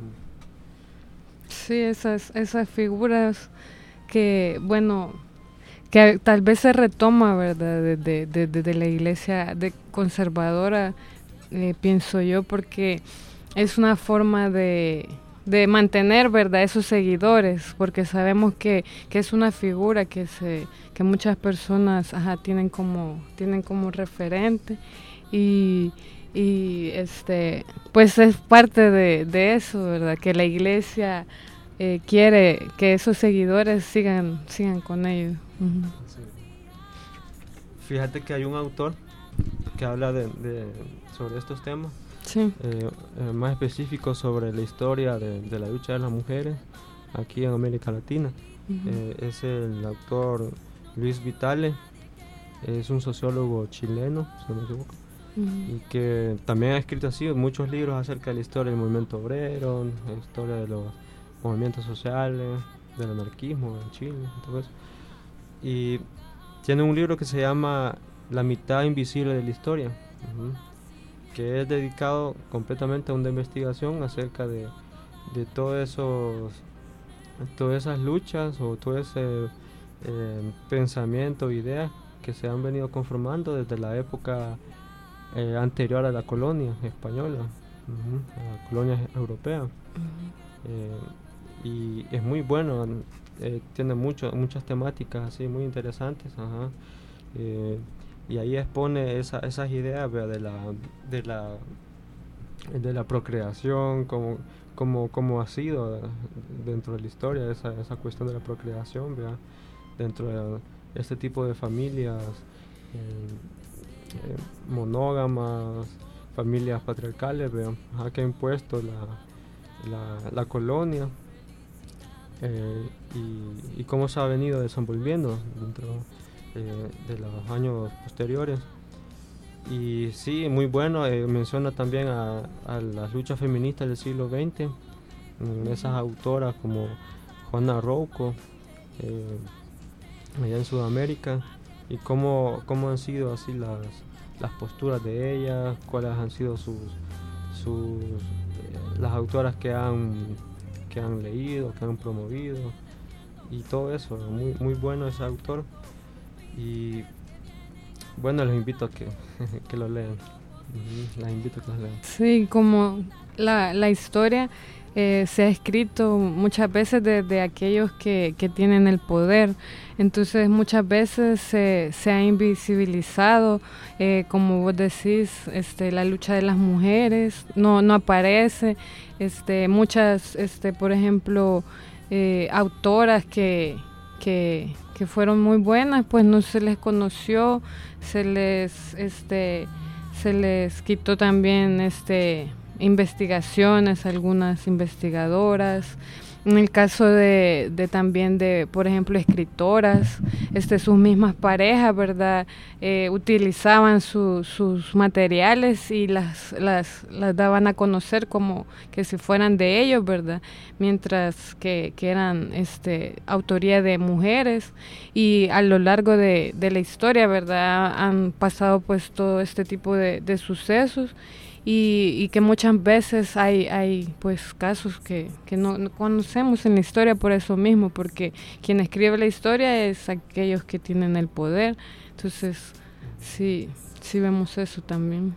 Sí, esas esas figuras que, bueno, que tal vez se retoma, ¿verdad? De, de, de, de, de la iglesia de conservadora, eh, pienso yo, porque es una forma de, de mantener, ¿verdad?, esos seguidores, porque sabemos que, que es una figura que se que muchas personas ajá, tienen como tienen como referente, y y este pues es parte de, de eso, ¿verdad? Que la iglesia eh, quiere que esos seguidores sigan sigan con ellos. Uh-huh. Sí. Fíjate que hay un autor que habla de, de sobre estos temas, sí. eh, eh, más específico sobre la historia de, de la lucha de las mujeres aquí en América Latina. Uh-huh. eh, es el autor Luis Vitale, es un sociólogo chileno, si no me equivoco. Uh-huh. Y que también ha escrito así muchos libros acerca de la historia del movimiento obrero, la historia de los movimientos sociales, del anarquismo en Chile, todo eso. Y tiene un libro que se llama La mitad invisible de la historia, uh-huh, que es dedicado completamente a una investigación acerca de, de todos esos, todas esas luchas o todo ese eh, pensamiento, ideas que se han venido conformando desde la época eh, anterior a la colonia española, uh-huh, a la colonia europea. Uh-huh. Eh, y es muy bueno, eh, tiene mucho, muchas temáticas así muy interesantes, ajá, eh, y ahí expone esa, esas ideas, ¿verdad? de la de la de la procreación, como como como ha sido dentro de la historia esa, esa cuestión de la procreación, ¿verdad? Dentro de este tipo de familias eh, eh, monógamas, familias patriarcales, ¿verdad? Ajá, que ha impuesto la, la, la colonia. Eh, y, y cómo se ha venido desenvolviendo dentro eh, de los años posteriores. Y sí, muy bueno, eh, menciona también a, a las luchas feministas del siglo veinte, mm, esas autoras como Juana Rouco, eh, allá en Sudamérica, y cómo, cómo han sido así las, las posturas de ellas, cuáles han sido sus, sus eh, las autoras que han que han leído, que han promovido y todo eso. Muy, muy bueno ese autor y bueno, les invito a que, que lo lean. Uh-huh. Las invito a que lo lean. Sí, como la, la historia eh, se ha escrito muchas veces desde aquellos que, que tienen el poder, entonces muchas veces se, se ha invisibilizado, eh, como vos decís, este, la lucha de las mujeres no, no aparece, este, muchas, este, por ejemplo, eh, autoras que, que, que fueron muy buenas, pues no se les conoció, se les, este, se les quitó también, este, investigaciones, algunas investigadoras. En el caso de, de también de, por ejemplo, escritoras, este, sus mismas parejas, ¿verdad? Eh, utilizaban su, sus materiales y las, las, las daban a conocer como que si fueran de ellos, ¿verdad? Mientras que, que eran este, autoría de mujeres, y a lo largo de, de la historia, ¿verdad? Han pasado pues todo este tipo de, de sucesos. Y, y que muchas veces hay, hay pues casos que, que no, no conocemos en la historia por eso mismo, porque quien escribe la historia es aquellos que tienen el poder. Entonces sí, sí vemos eso también.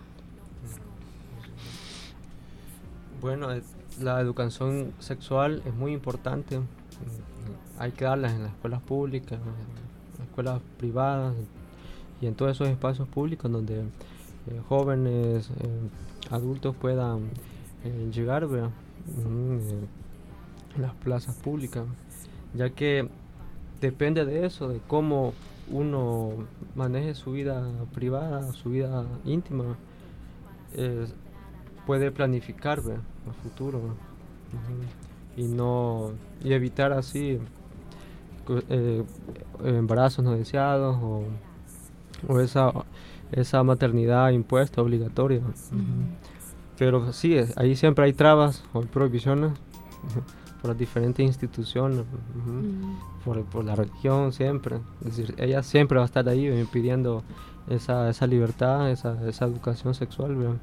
Bueno, la educación sexual es muy importante, hay que darlas en las escuelas públicas, en las escuelas privadas y en todos esos espacios públicos donde eh, jóvenes, eh, adultos puedan eh, llegar, ¿verdad? Mm, eh, las plazas públicas, ya que depende de eso, de cómo uno maneje su vida privada, su vida íntima, eh, puede planificar, ¿verdad? El futuro, uh-huh, y no y evitar así eh, embarazos no deseados o, o esa esa maternidad impuesta, obligatoria. Uh-huh. Pero sí, ahí siempre hay trabas o prohibiciones, uh-huh, por las diferentes instituciones, uh-huh, uh-huh, por, por la religión siempre. Es decir, ella siempre va a estar ahí pidiendo esa, esa libertad, esa, esa educación sexual, ¿verdad?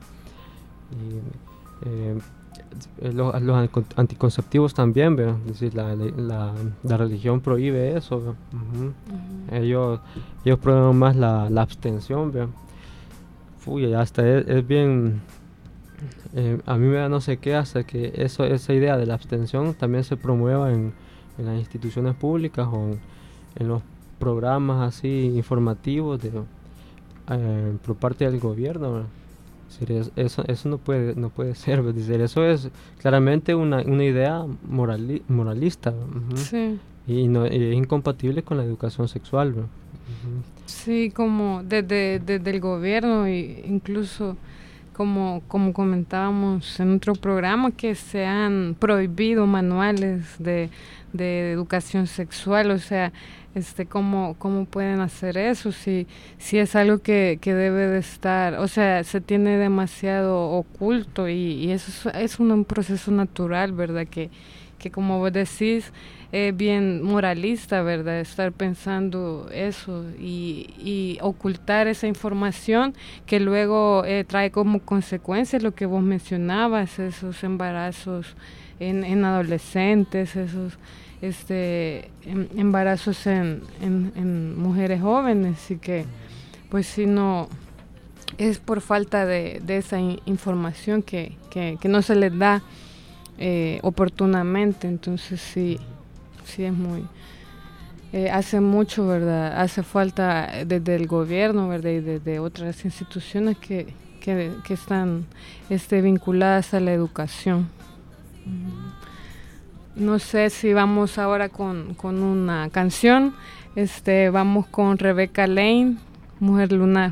Y eh, los, los anticonceptivos también, ¿verdad? Es decir, la, la, la religión prohíbe eso, uh-huh. Uh-huh. Ellos, ellos prohíben más la, la abstención, ¿verdad? Uy, hasta es, es bien, eh, a mí me da no sé qué hasta que eso, esa idea de la abstención también se promueva en, en las instituciones públicas o en, en los programas así informativos de, eh, por parte del gobierno, ¿verdad? Eso, eso no puede no puede ser, decir, eso es claramente una, una idea morali, moralista, uh-huh. Sí. y, no, y es incompatible con la educación sexual. Uh-huh. Sí, como desde, desde el gobierno e incluso como, como comentábamos en otro programa, que se han prohibido manuales de, de educación sexual, o sea, este cómo, cómo pueden hacer eso si, si es algo que, que debe de estar, o sea, se tiene demasiado oculto, y, y eso es, es un, un proceso natural, ¿verdad? Que, que como vos decís, es bien moralista, ¿verdad? Estar pensando eso y, y ocultar esa información que luego eh, trae como consecuencia lo que vos mencionabas, esos embarazos en, en adolescentes, esos este em, embarazos en, en, en mujeres jóvenes, y que pues si no es por falta de, de esa in, información que, que, que no se les da eh, oportunamente. Entonces sí, sí es muy eh, hace mucho, ¿verdad? Hace falta desde el gobierno, ¿verdad? Y desde otras instituciones que, que, que están este, vinculadas a la educación. No sé si vamos ahora con, con una canción. Este, vamos con Rebecca Lane, Mujer Lunar.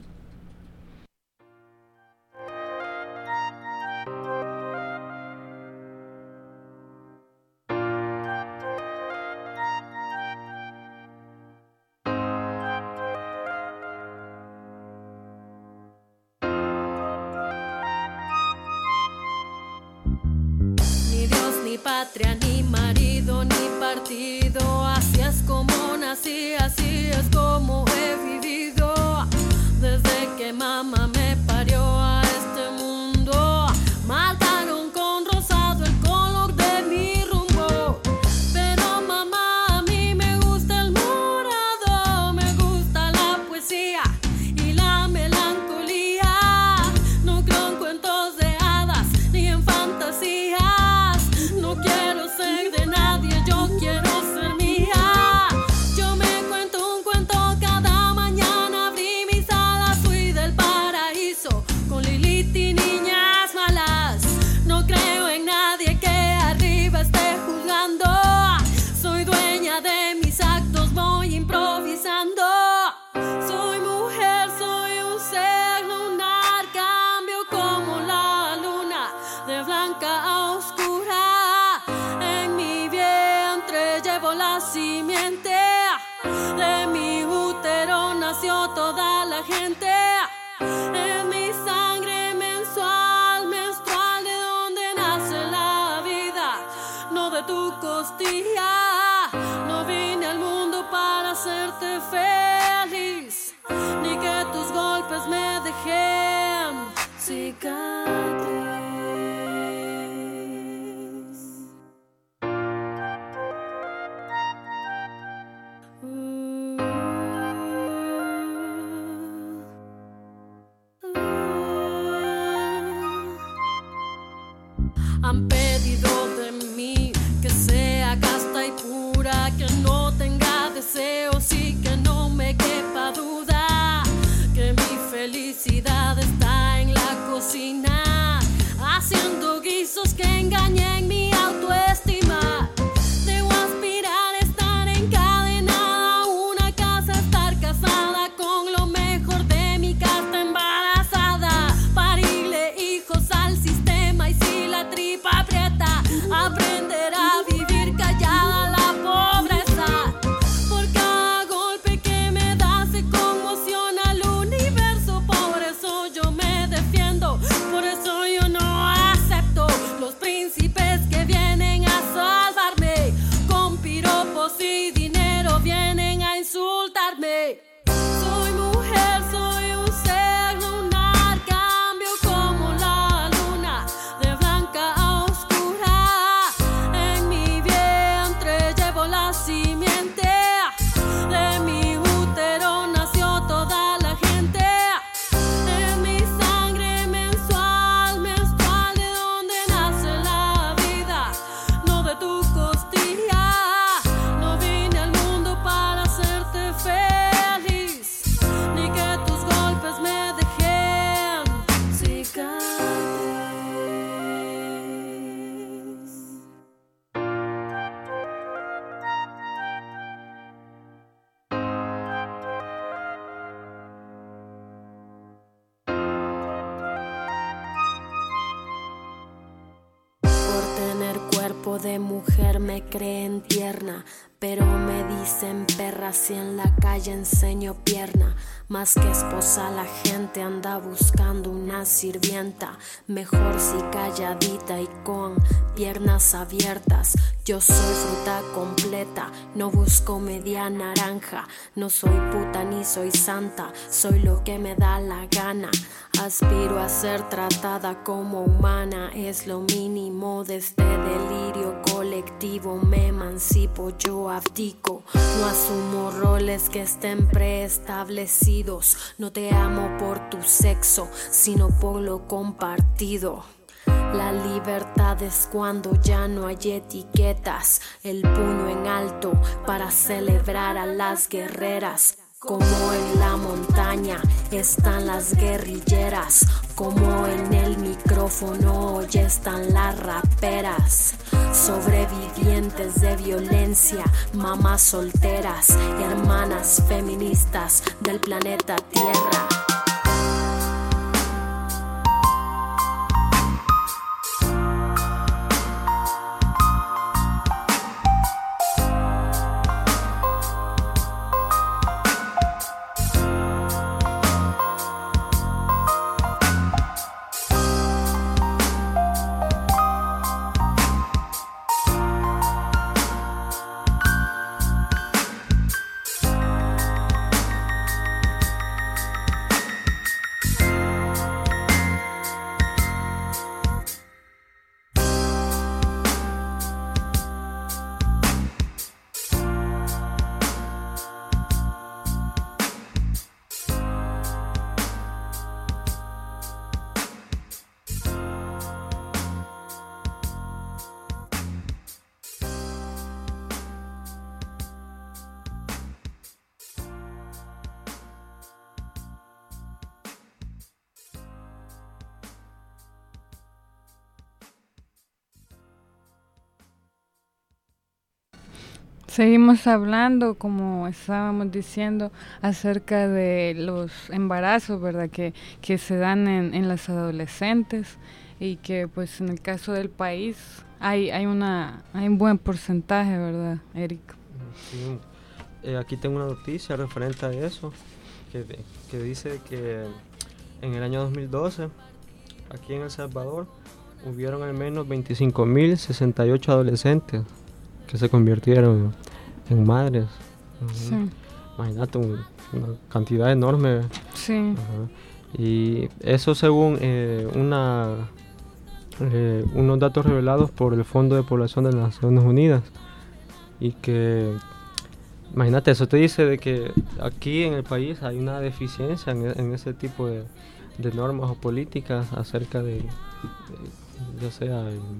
Patria, ni marido, ni partido, así es como nací, así es como he vivido, desde que mamá me parió a este mundo. Marcaron con rosado el color de mi rumbo, pero mamá, a mí me gusta el morado, me gusta la poesía y la melancolía. No creo en cuentos de hadas ni en fantasía. No quiero ser de nadie, yo quiero ser mía. Yo me cuento un cuento cada mañana, abrí mis alas, fui del paraíso con Lilith y niñas malas. No creo en nadie que arriba esté juzgando, soy dueña de mis actos, voy improvisando. Soy mujer, soy un ser lunar, cambio como la luna de blanca a oscura. La simiente de mi útero nació toda la gente. En mi sangre mensual, menstrual, de donde nace la vida, no de tu costilla. No vine al mundo para hacerte feliz, ni que tus golpes me dejen cicatriz. Han pedido de mí que sea casta y pura, que no tenga deseos y que no me quepa duda, que mi felicidad está en la cocina, haciendo guisos que engañen mi autoestima. Debo aspirar a estar encadenada a una casa, estar casada con lo mejor de mi casta, embarazada, parirle hijos al sistema, y si la tripa aprieta, aprender a vivir callada la pobreza. Por cada golpe que me da se conmociona el universo, por eso yo tipo de mujer me creen tierna, pero me dicen perra si en la calle enseño pierna. Más que esposa la gente anda buscando una sirvienta, mejor si calladita y con piernas abiertas. Yo soy fruta completa, no busco media naranja. No soy puta ni soy santa, soy lo que me da la gana. Aspiro a ser tratada como humana, es lo mínimo de este delirio colectivo. Me emancipo, yo abdico, no asumo roles que estén preestablecidos. No te amo por tu sexo, sino por lo compartido. La libertad es cuando ya no hay etiquetas, el puño en alto para celebrar a las guerreras. Como en la montaña están las guerrilleras, como en el micrófono hoy están las raperas. Sobrevivientes de violencia, mamás solteras, hermanas feministas del planeta Tierra. Seguimos hablando, como estábamos diciendo, acerca de los embarazos, ¿verdad? Que, que se dan en, en las adolescentes y que, pues, en el caso del país hay hay una hay un buen porcentaje, ¿verdad, Eric? Sí. Eh, aquí tengo una noticia referente a eso, que, que dice que en el año dos mil doce, aquí en El Salvador, hubieron al menos veinticinco mil sesenta y ocho adolescentes que se convirtieron en madres. Uh-huh. Sí. Imagínate, un, una cantidad enorme. Sí. Uh-huh. Y eso según eh, una eh, unos datos revelados por el Fondo de Población de las Naciones Unidas. Y que, imagínate, eso te dice de que aquí en el país hay una deficiencia en, en ese tipo de, de normas o políticas acerca de, de ya sea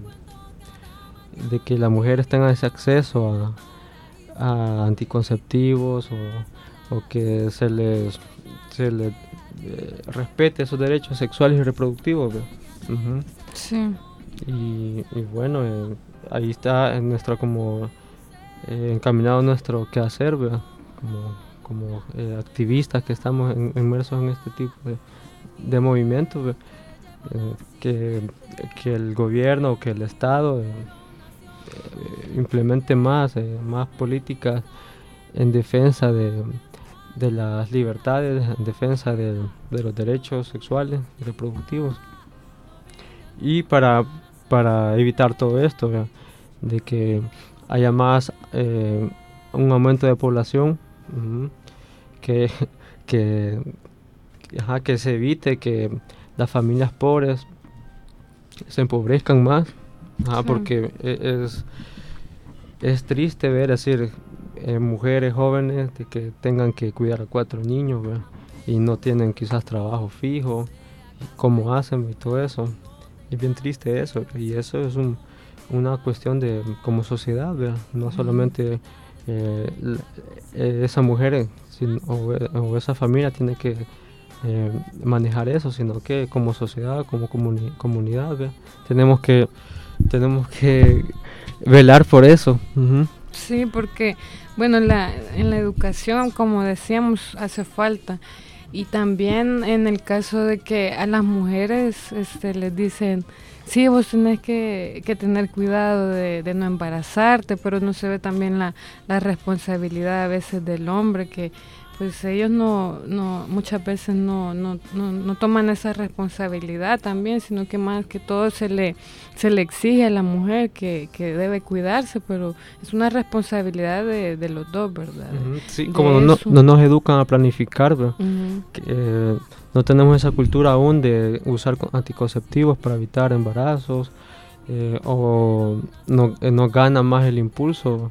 de que las mujeres tengan ese acceso a, a anticonceptivos o, o que se les, se les eh, respete esos derechos sexuales y reproductivos. Uh-huh. Sí. Y, y bueno, eh, ahí está en nuestra como eh, encaminado nuestro quehacer, ¿verdad? Como, como eh, activistas que estamos en, inmersos en este tipo de, de movimientos, eh, que, que el gobierno o que el Estado eh, implemente más, eh, más políticas en defensa de, de las libertades, en defensa de, de los derechos sexuales y reproductivos. Y para, para evitar todo esto, ¿verdad? De que haya más eh, un aumento de población, uh-huh, que, que, ajá, que se evite que las familias pobres se empobrezcan más. Ajá, sí. Porque es, es triste ver, es decir, eh, mujeres jóvenes de que tengan que cuidar a cuatro niños, ¿verdad? Y no tienen quizás trabajo fijo, cómo hacen y todo eso. Es bien triste eso, y eso es un, una cuestión de como sociedad, ¿verdad? No solamente eh, esa mujer sino, o, o esa familia tiene que eh, manejar eso, sino que como sociedad, como comuni- comunidad, ¿verdad? Tenemos que tenemos que velar por eso. Uh-huh. Sí, porque bueno, la, en la educación, como decíamos, hace falta. Y también en el caso de que a las mujeres este, les dicen, sí, vos tenés que, que tener cuidado de, de no embarazarte, pero no se ve también la, la responsabilidad a veces del hombre, que pues ellos no, no muchas veces no, no, no, no toman esa responsabilidad también, sino que más que todo se le, se le exige a la mujer que, que debe cuidarse, pero es una responsabilidad de, de los dos, ¿verdad? Uh-huh. Sí, de como no, no nos educan a planificar, ¿verdad? Uh-huh. que, eh, no tenemos esa cultura aún de usar anticonceptivos para evitar embarazos, eh, o no, eh, nos gana más el impulso,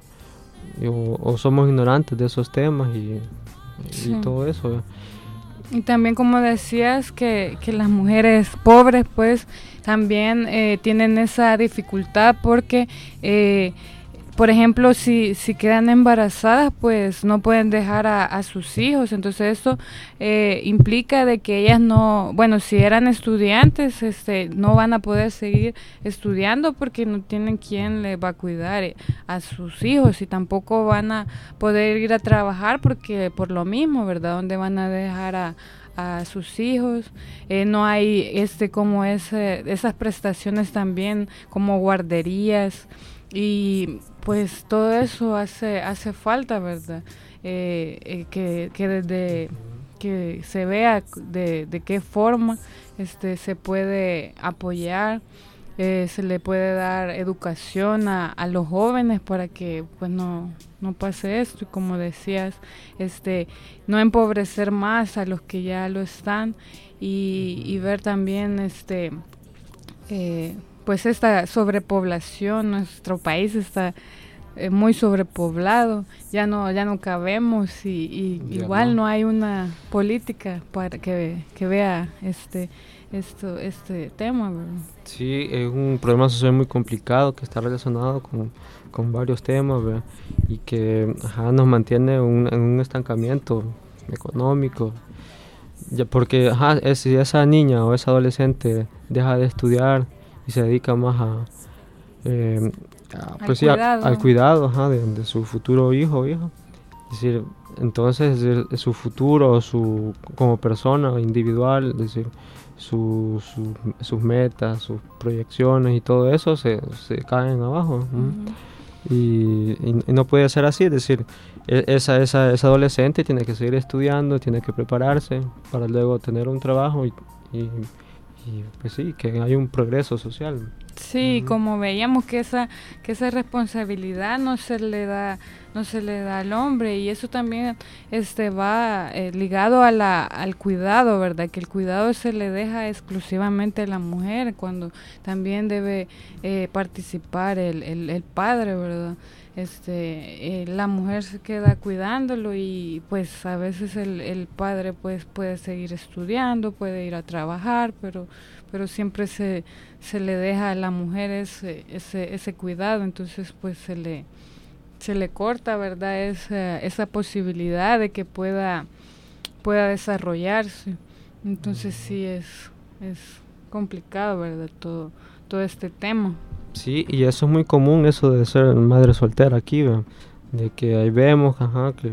o, o somos ignorantes de esos temas y Sí. y todo eso. ¿eh? Y también, como decías, que, que las mujeres pobres pues también eh, tienen esa dificultad porque eh, por ejemplo, si, si quedan embarazadas, pues no pueden dejar a, a sus hijos. Entonces eso eh, implica de que ellas no, bueno, si eran estudiantes, este, no van a poder seguir estudiando porque no tienen quien les va a cuidar a sus hijos, y tampoco van a poder ir a trabajar porque por lo mismo, ¿verdad? ¿Dónde van a dejar a a sus hijos? Eh, no hay este como ese, esas prestaciones también como guarderías, y pues todo eso hace hace falta, ¿verdad? Eh, eh, que, que desde que se vea de, de qué forma este se puede apoyar, eh, se le puede dar educación a, a los jóvenes para que pues no no pase esto, y como decías, este no empobrecer más a los que ya lo están, y, y ver también este eh, pues esta sobrepoblación. Nuestro país está eh, muy sobrepoblado, ya no ya no cabemos, y, y igual no. no hay una política para que, que vea este esto este tema, ¿verdad? Sí, es un problema social muy complicado que está relacionado con, con varios temas, ¿verdad? Y que ajá, nos mantiene un, en un estancamiento económico, ya porque ajá, es, si esa niña o ese adolescente deja de estudiar y se dedica más a, eh, a, pues, sí, a, al cuidado ajá, de, de su futuro hijo o hija, es decir, entonces es, es su futuro, su como persona individual, es decir, su, su, sus metas, sus proyecciones y todo eso se, se caen abajo. Uh-huh. y, y, y no puede ser así, es decir, esa, esa, esa adolescente tiene que seguir estudiando, tiene que prepararse para luego tener un trabajo y, y y pues sí, que hay un progreso social. Sí, uh-huh. Como veíamos que esa que esa responsabilidad no se le da no se le da al hombre, y eso también este va eh, ligado a la al cuidado, ¿verdad? Que el cuidado se le deja exclusivamente a la mujer, cuando también debe eh, participar el, el, el padre, ¿verdad? Este eh, la mujer se queda cuidándolo, y pues a veces el, el padre pues puede seguir estudiando, puede ir a trabajar, pero pero siempre se se le deja a la mujer ese ese ese cuidado, entonces pues se le se le corta, ¿verdad? Esa esa posibilidad de que pueda pueda desarrollarse. Entonces sí es es complicado, ¿verdad? Todo todo este tema. Sí, y eso es muy común, eso de ser madre soltera aquí, ¿verdad? De que ahí vemos, ajá, que,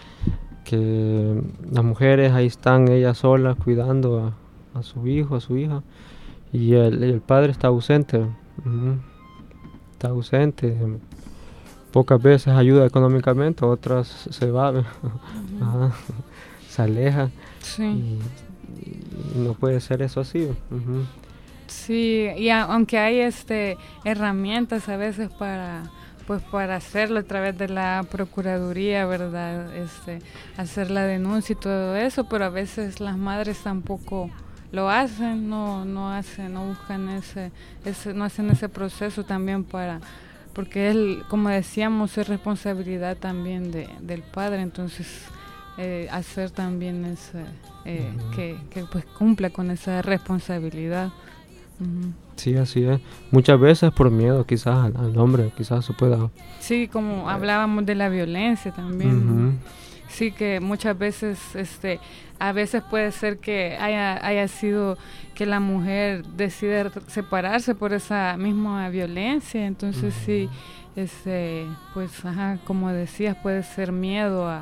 que las mujeres ahí están ellas solas cuidando a, a su hijo, a su hija, y el, el padre está ausente, uh-huh. está ausente, pocas veces ayuda económicamente, otras se va, uh-huh. ajá, se aleja, sí. y, y no puede ser eso así. Uh-huh. Sí, y a, aunque hay este herramientas a veces para pues para hacerlo a través de la procuraduría, ¿verdad? Este hacer la denuncia y todo eso, pero a veces las madres tampoco lo hacen, no no hacen, no buscan ese ese no hacen ese proceso también para porque él, como decíamos, es responsabilidad también de del padre, entonces eh, hacer también ese eh, uh-huh. que que pues cumpla con esa responsabilidad. Uh-huh. Sí, así es. Muchas veces por miedo quizás al, al hombre, quizás se pueda... Sí, como hablábamos de la violencia también. Uh-huh. Sí, que muchas veces, este, a veces puede ser que haya, haya sido que la mujer decide separarse por esa misma violencia, entonces uh-huh. sí, este, pues, ajá, como decías, puede ser miedo a,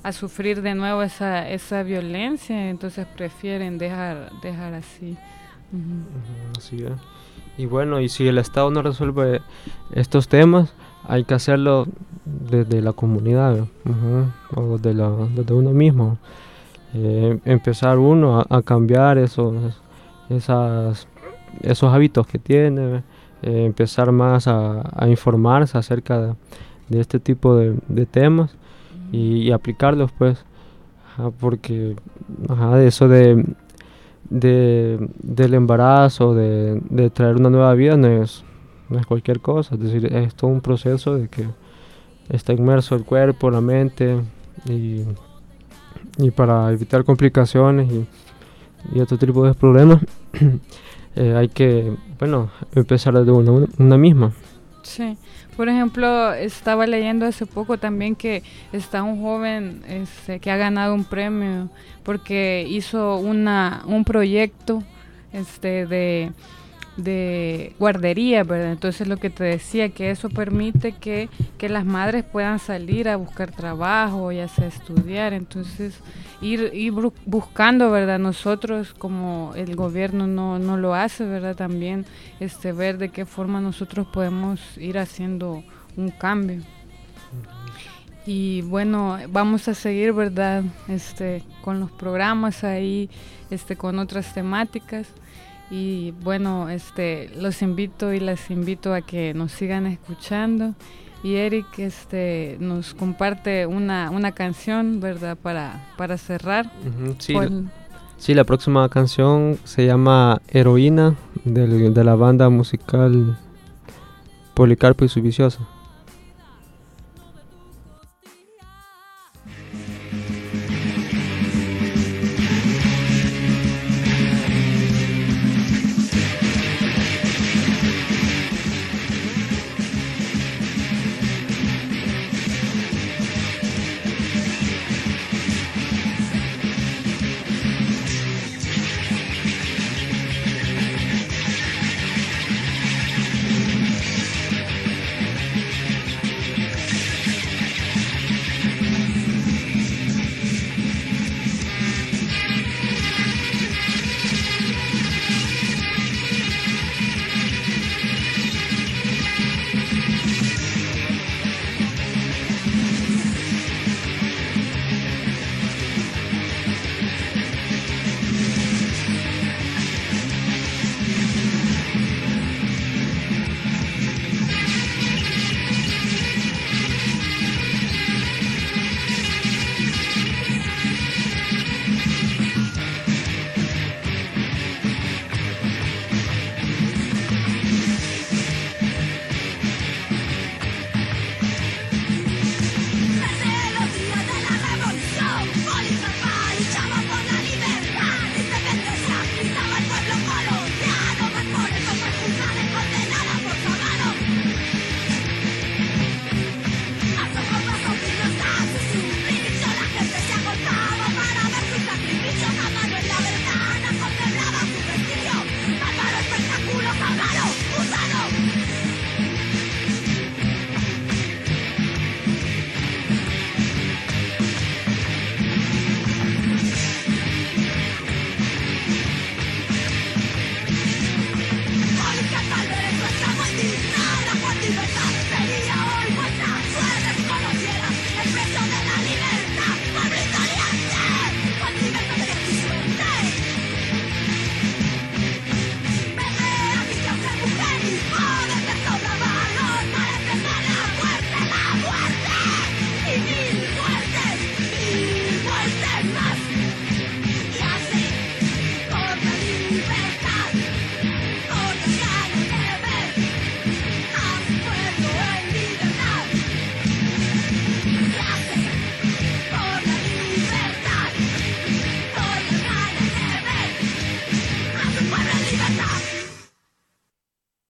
a sufrir de nuevo esa esa violencia, entonces prefieren dejar dejar así. Uh-huh. Así es. Y bueno, y si el Estado no resuelve estos temas, hay que hacerlo desde la comunidad, uh-huh, o desde, la, desde uno mismo. Eh, empezar uno a, a cambiar esos, esas, esos hábitos que tiene, eh, empezar más a, a informarse acerca de, de este tipo de, de temas y, y aplicarlos, pues, ajá, porque ajá, eso de, de del embarazo, de, de traer una nueva vida no es, no es cualquier cosa, es decir, es todo un proceso de que está inmerso el cuerpo, la mente, y, y para evitar complicaciones y, y otro tipo de problemas eh, hay que, bueno, empezar desde una, una misma. Sí. Por ejemplo, estaba leyendo hace poco también que está un joven este, que ha ganado un premio porque hizo una un proyecto este de de guardería, ¿verdad? Entonces lo que te decía, que eso permite que, que las madres puedan salir a buscar trabajo, ya sea estudiar, entonces ir, ir buscando, ¿verdad? Nosotros, como el gobierno no, no lo hace, ¿verdad? También este, ver de qué forma nosotros podemos ir haciendo un cambio. Y bueno, vamos a seguir, ¿verdad? Este, con los programas ahí, este, con otras temáticas. Y bueno, este, los invito y las invito a que nos sigan escuchando. Y Eric este, nos comparte una, una canción, ¿verdad? Para, para cerrar. Uh-huh, sí, Con... sí, la próxima canción se llama Heroína, de, de la banda musical Policarpo y su Viciosa.